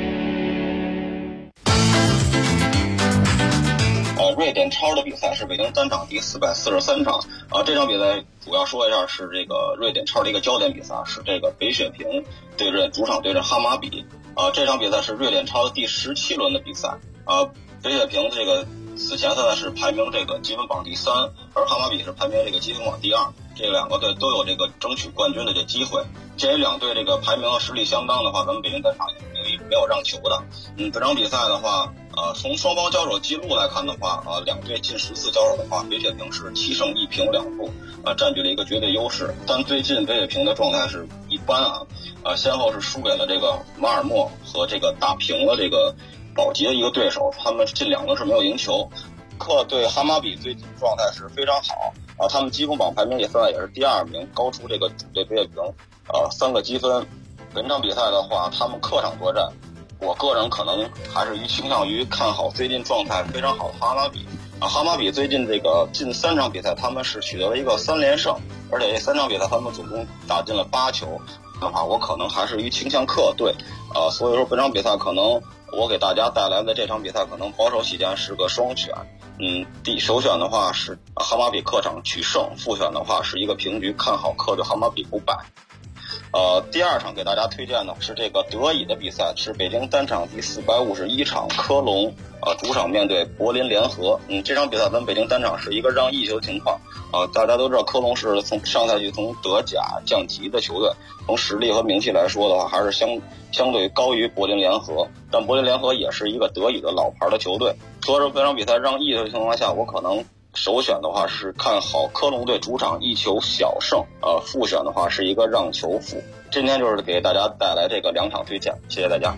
[SPEAKER 3] 瑞典超的比赛是北京单场第443场这场比赛主要说一下是这个瑞典超的一个焦点比赛，是这个北雪平主场对阵哈马比这场比赛是瑞典超的第17轮的比赛北雪平这个此前赛是排名这个积分榜第3，而哈马比是排名这个积分榜第2，这2个队都有这个争取冠军的这机会。鉴于2队这个排名和实力相当的话，咱们北京单场没有让球的。这场比赛的话从双方交手记录来看的话2队近10次交手的话，北雪平是7胜1平2负占据了一个绝对优势。但最近北雪平的状态是一般先后是输给了这个马尔默和这个打平了这个保级的一个对手，他们近2轮是没有赢球。客队哈马比最近状态是非常好他们积分榜排名也是第2名，高出这个主队北雪平3个积分。本场比赛的话，他们客场作战，我个人可能还是倾向于看好最近状态非常好的哈马比哈马比最近这个近3场比赛他们是取得了一个3连胜，而且这3场比赛他们总共打进了8球的话，我可能还是倾向客队所以说本场比赛可能我给大家带来的这场比赛可能保守起见是个双选。首选的话是哈马比客场取胜，副选的话是一个平局，看好客队哈马比不败。第2场给大家推荐的是这个德乙的比赛，是北京单场第451场，科隆主场面对柏林联合。这场比赛咱北京单场是一个让1球情况大家都知道科隆是从上赛季从德甲降级的球队，从实力和名气来说的话还是相对高于柏林联合，但柏林联合也是一个德乙的老牌的球队。所以说这场比赛让1球的情况下，我可能首选的话是看好科隆队主场1球小胜副选的话是一个让球负。今天就是给大家带来这个2场推荐，谢谢大家。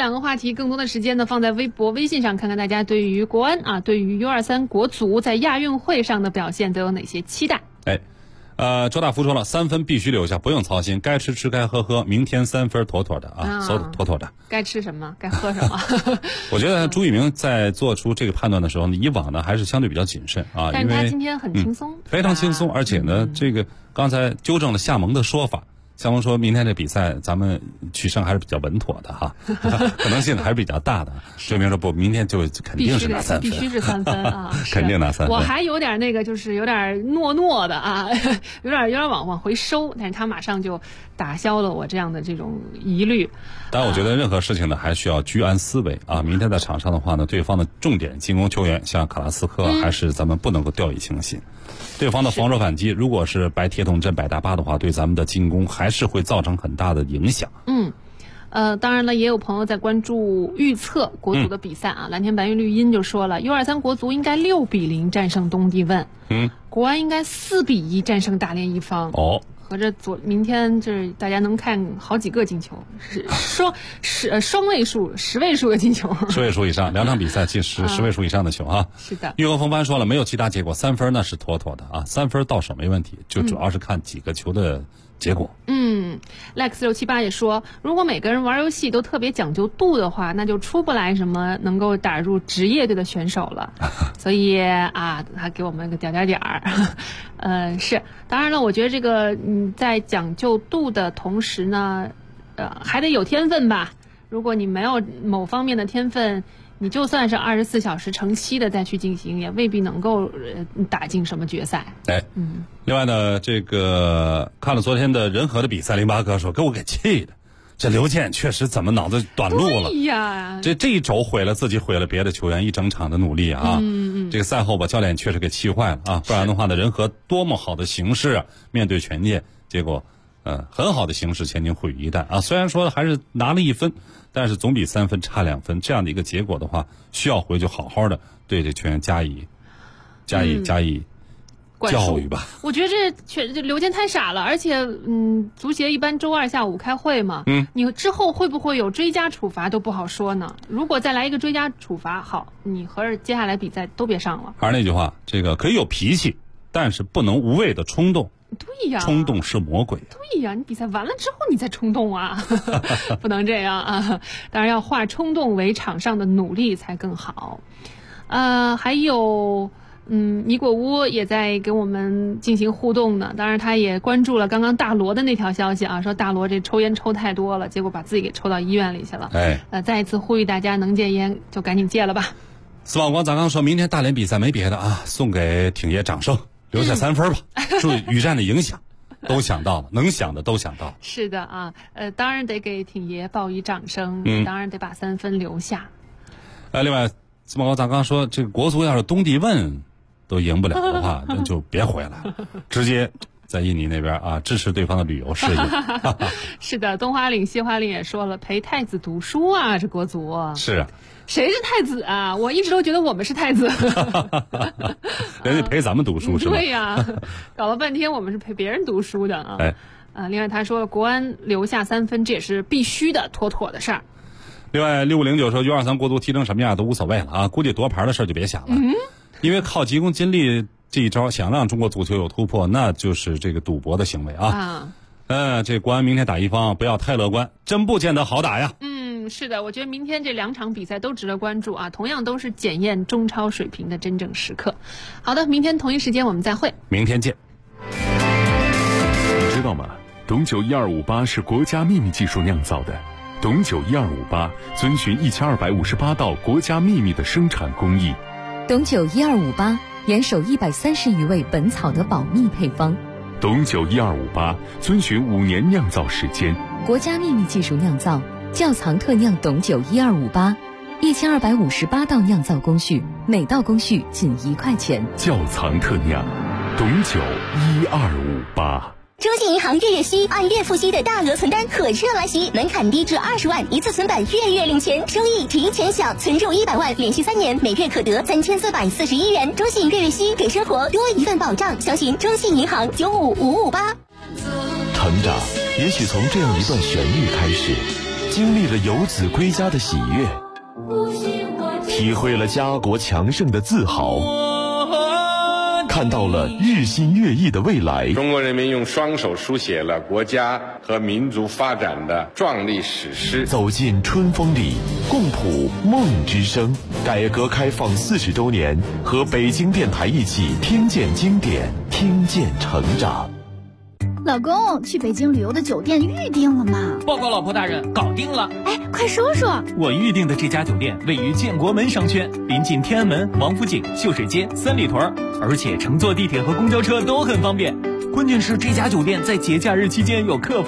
[SPEAKER 6] 两个话题，更多的时间呢放在微博、微信上，看看大家对于国安啊，对于 U23国足在亚运会上的表现都有哪些期待。
[SPEAKER 7] 周大福说了，3分必须留下，不用操心，该吃吃，该喝喝，明天3分妥妥的啊，妥妥的。
[SPEAKER 6] 该吃什么，该喝什么。
[SPEAKER 7] 我觉得朱一鸣在做出这个判断的时候呢，以往呢还是相对比较谨慎啊，
[SPEAKER 6] 但是他今天很轻松，
[SPEAKER 7] 非常轻松，而且呢，这个刚才纠正了夏蒙的说法。夏蒙说明天这比赛咱们取胜还是比较稳妥的哈，可能性还是比较大的。朱一鸣说不，明天就肯定是拿3分，
[SPEAKER 6] 必须是3分啊，
[SPEAKER 7] 肯定拿3分。
[SPEAKER 6] 我还有点那个，就是有点糯的啊，有点往回收，但是他马上就打消了我这样的这种疑虑。
[SPEAKER 7] 但我觉得任何事情呢，还需要居安思危啊。明天在场上的话呢，对方的重点进攻球员像卡拉斯科，还是咱们不能够掉以轻心。对方的防守反击，如果是摆铁桶阵、摆大巴的话，对咱们的进攻还是会造成很大的影响。
[SPEAKER 6] 当然了，也有朋友在关注预测国足的比赛啊。蓝天白云绿茵就说了 ，U23国足应该6比0战胜东帝汶，国安应该4比1战胜大连一方。合着明天就是大家能看好几个进球，双位数、10位数的进球
[SPEAKER 7] ，10位数以上，2场比赛进10位数以上的球啊。
[SPEAKER 6] 是的。
[SPEAKER 7] 岳国锋帆说了，没有其他结果，3分那是妥妥的啊，3分到手没问题，就主要是看几个球的结果。
[SPEAKER 6] Lex678也说，如果每个人玩游戏都特别讲究度的话，那就出不来什么能够打入职业队的选手了。所以啊，他给我们个点儿。是，当然了，我觉得这个在讲究度的同时呢，还得有天分吧。如果你没有某方面的天分，你就算是24小时乘7的再去进行，也未必能够打进什么决赛。
[SPEAKER 7] 另外呢，这个看了昨天的仁和的比赛，08哥说给我给气的，这刘健确实怎么脑子短路了？
[SPEAKER 6] 对呀，
[SPEAKER 7] 这一轴毁了自己，毁了别的球员一整场的努力啊！这个赛后把教练确实给气坏了啊！不然的话呢，仁和多么好的形势啊，面对权健，结果很好的形势前景毁于一旦啊！虽然说还是拿了1分，但是总比3分差2分这样的一个结果的话，需要回去好好的对这球员加以教育吧。
[SPEAKER 6] 我觉得这刘健太傻了，而且足协一般周2下午开会嘛，你之后会不会有追加处罚都不好说呢。如果再来一个追加处罚，好，你合着接下来比赛都别上了。
[SPEAKER 7] 还是那句话，这个可以有脾气，但是不能无谓的冲动。
[SPEAKER 6] 对呀，
[SPEAKER 7] 冲动是魔鬼。
[SPEAKER 6] 对呀，你比赛完了之后你再冲动啊，不能这样啊！当然要化冲动为场上的努力才更好。还有尼果乌也在跟我们进行互动呢。当然他也关注了刚刚大罗的那条消息啊，说大罗这抽烟抽太多了，结果把自己给抽到医院里去了。再一次呼吁大家能戒烟就赶紧戒了吧。
[SPEAKER 7] 司马光咱刚说明天大连比赛没别的啊，送给挺爷掌声。留下3分吧，注意雨战的影响，都想到了，能想的都想到了。
[SPEAKER 6] 是的啊，当然得给挺爷报以掌声，当然得把3分留下。
[SPEAKER 7] 另外，司马高咱刚说，这个国足要是东帝汶都赢不了的话，那就别回来，直接在印尼那边啊支持对方的旅游事业。
[SPEAKER 6] 是的，东华岭、西华岭也说了，陪太子读书啊，这国足
[SPEAKER 7] 是啊。
[SPEAKER 6] 谁是太子啊？我一直都觉得我们是太子。
[SPEAKER 7] 人家陪咱们读书是吧？
[SPEAKER 6] 对呀，搞了半天我们是陪别人读书的啊。另外他说了，国安留下3分，这也是必须的，妥妥的事儿。
[SPEAKER 7] 另外6509说 U23国足踢成什么样都无所谓了啊，估计夺牌的事就别想了，因为靠急功近利这一招想让中国足球有突破，那就是这个赌博的行为啊。这国安明天打一方不要太乐观，真不见得好打呀。
[SPEAKER 6] 是的，我觉得明天这2场比赛都值得关注啊，同样都是检验中超水平的真正时刻。好的，明天同一时间我们再会。
[SPEAKER 7] 明天见。
[SPEAKER 17] 你知道吗？董酒1258是国家秘密技术酿造的。董酒1258遵循1258道国家秘密的生产工艺。
[SPEAKER 16] 董酒1258严守130余味本草的保密配方。
[SPEAKER 17] 董酒1258遵循5年酿造时间。
[SPEAKER 16] 国家秘密技术酿造。窖藏特酿董酒1258，1258道酿造工序，每道工序仅1块钱。
[SPEAKER 17] 窖藏特酿，董酒1258。
[SPEAKER 18] 中信银行月月息按月付息的大额存单可热来袭，门槛低至20万，一次存版月月领钱，收益提前享，存入100万，连续3年，每月可得3441元。中信月月息给生活多一份保障，详询中信银行95558。
[SPEAKER 21] 成长，也许从这样一段旋律开始。 经历了游子归家的喜悦，体会了家国强盛的自豪，看到了日新月异的未来。
[SPEAKER 22] 中国人民用双手书写了国家和民族发展的壮丽史诗。
[SPEAKER 21] 走进春风里，共谱梦之声。改革开放40周年，和北京电台一起听见经典，听见成长。
[SPEAKER 4] 老公，去北京旅游的酒店预定了吗？
[SPEAKER 5] 报告老婆大人，搞定了。
[SPEAKER 4] 哎，快说说。
[SPEAKER 5] 我预定的这家酒店位于建国门商圈，临近天安门、王府井、秀水街、三里屯，而且乘坐地铁和公交车都很方便。关键是这家酒店在节假日期间有客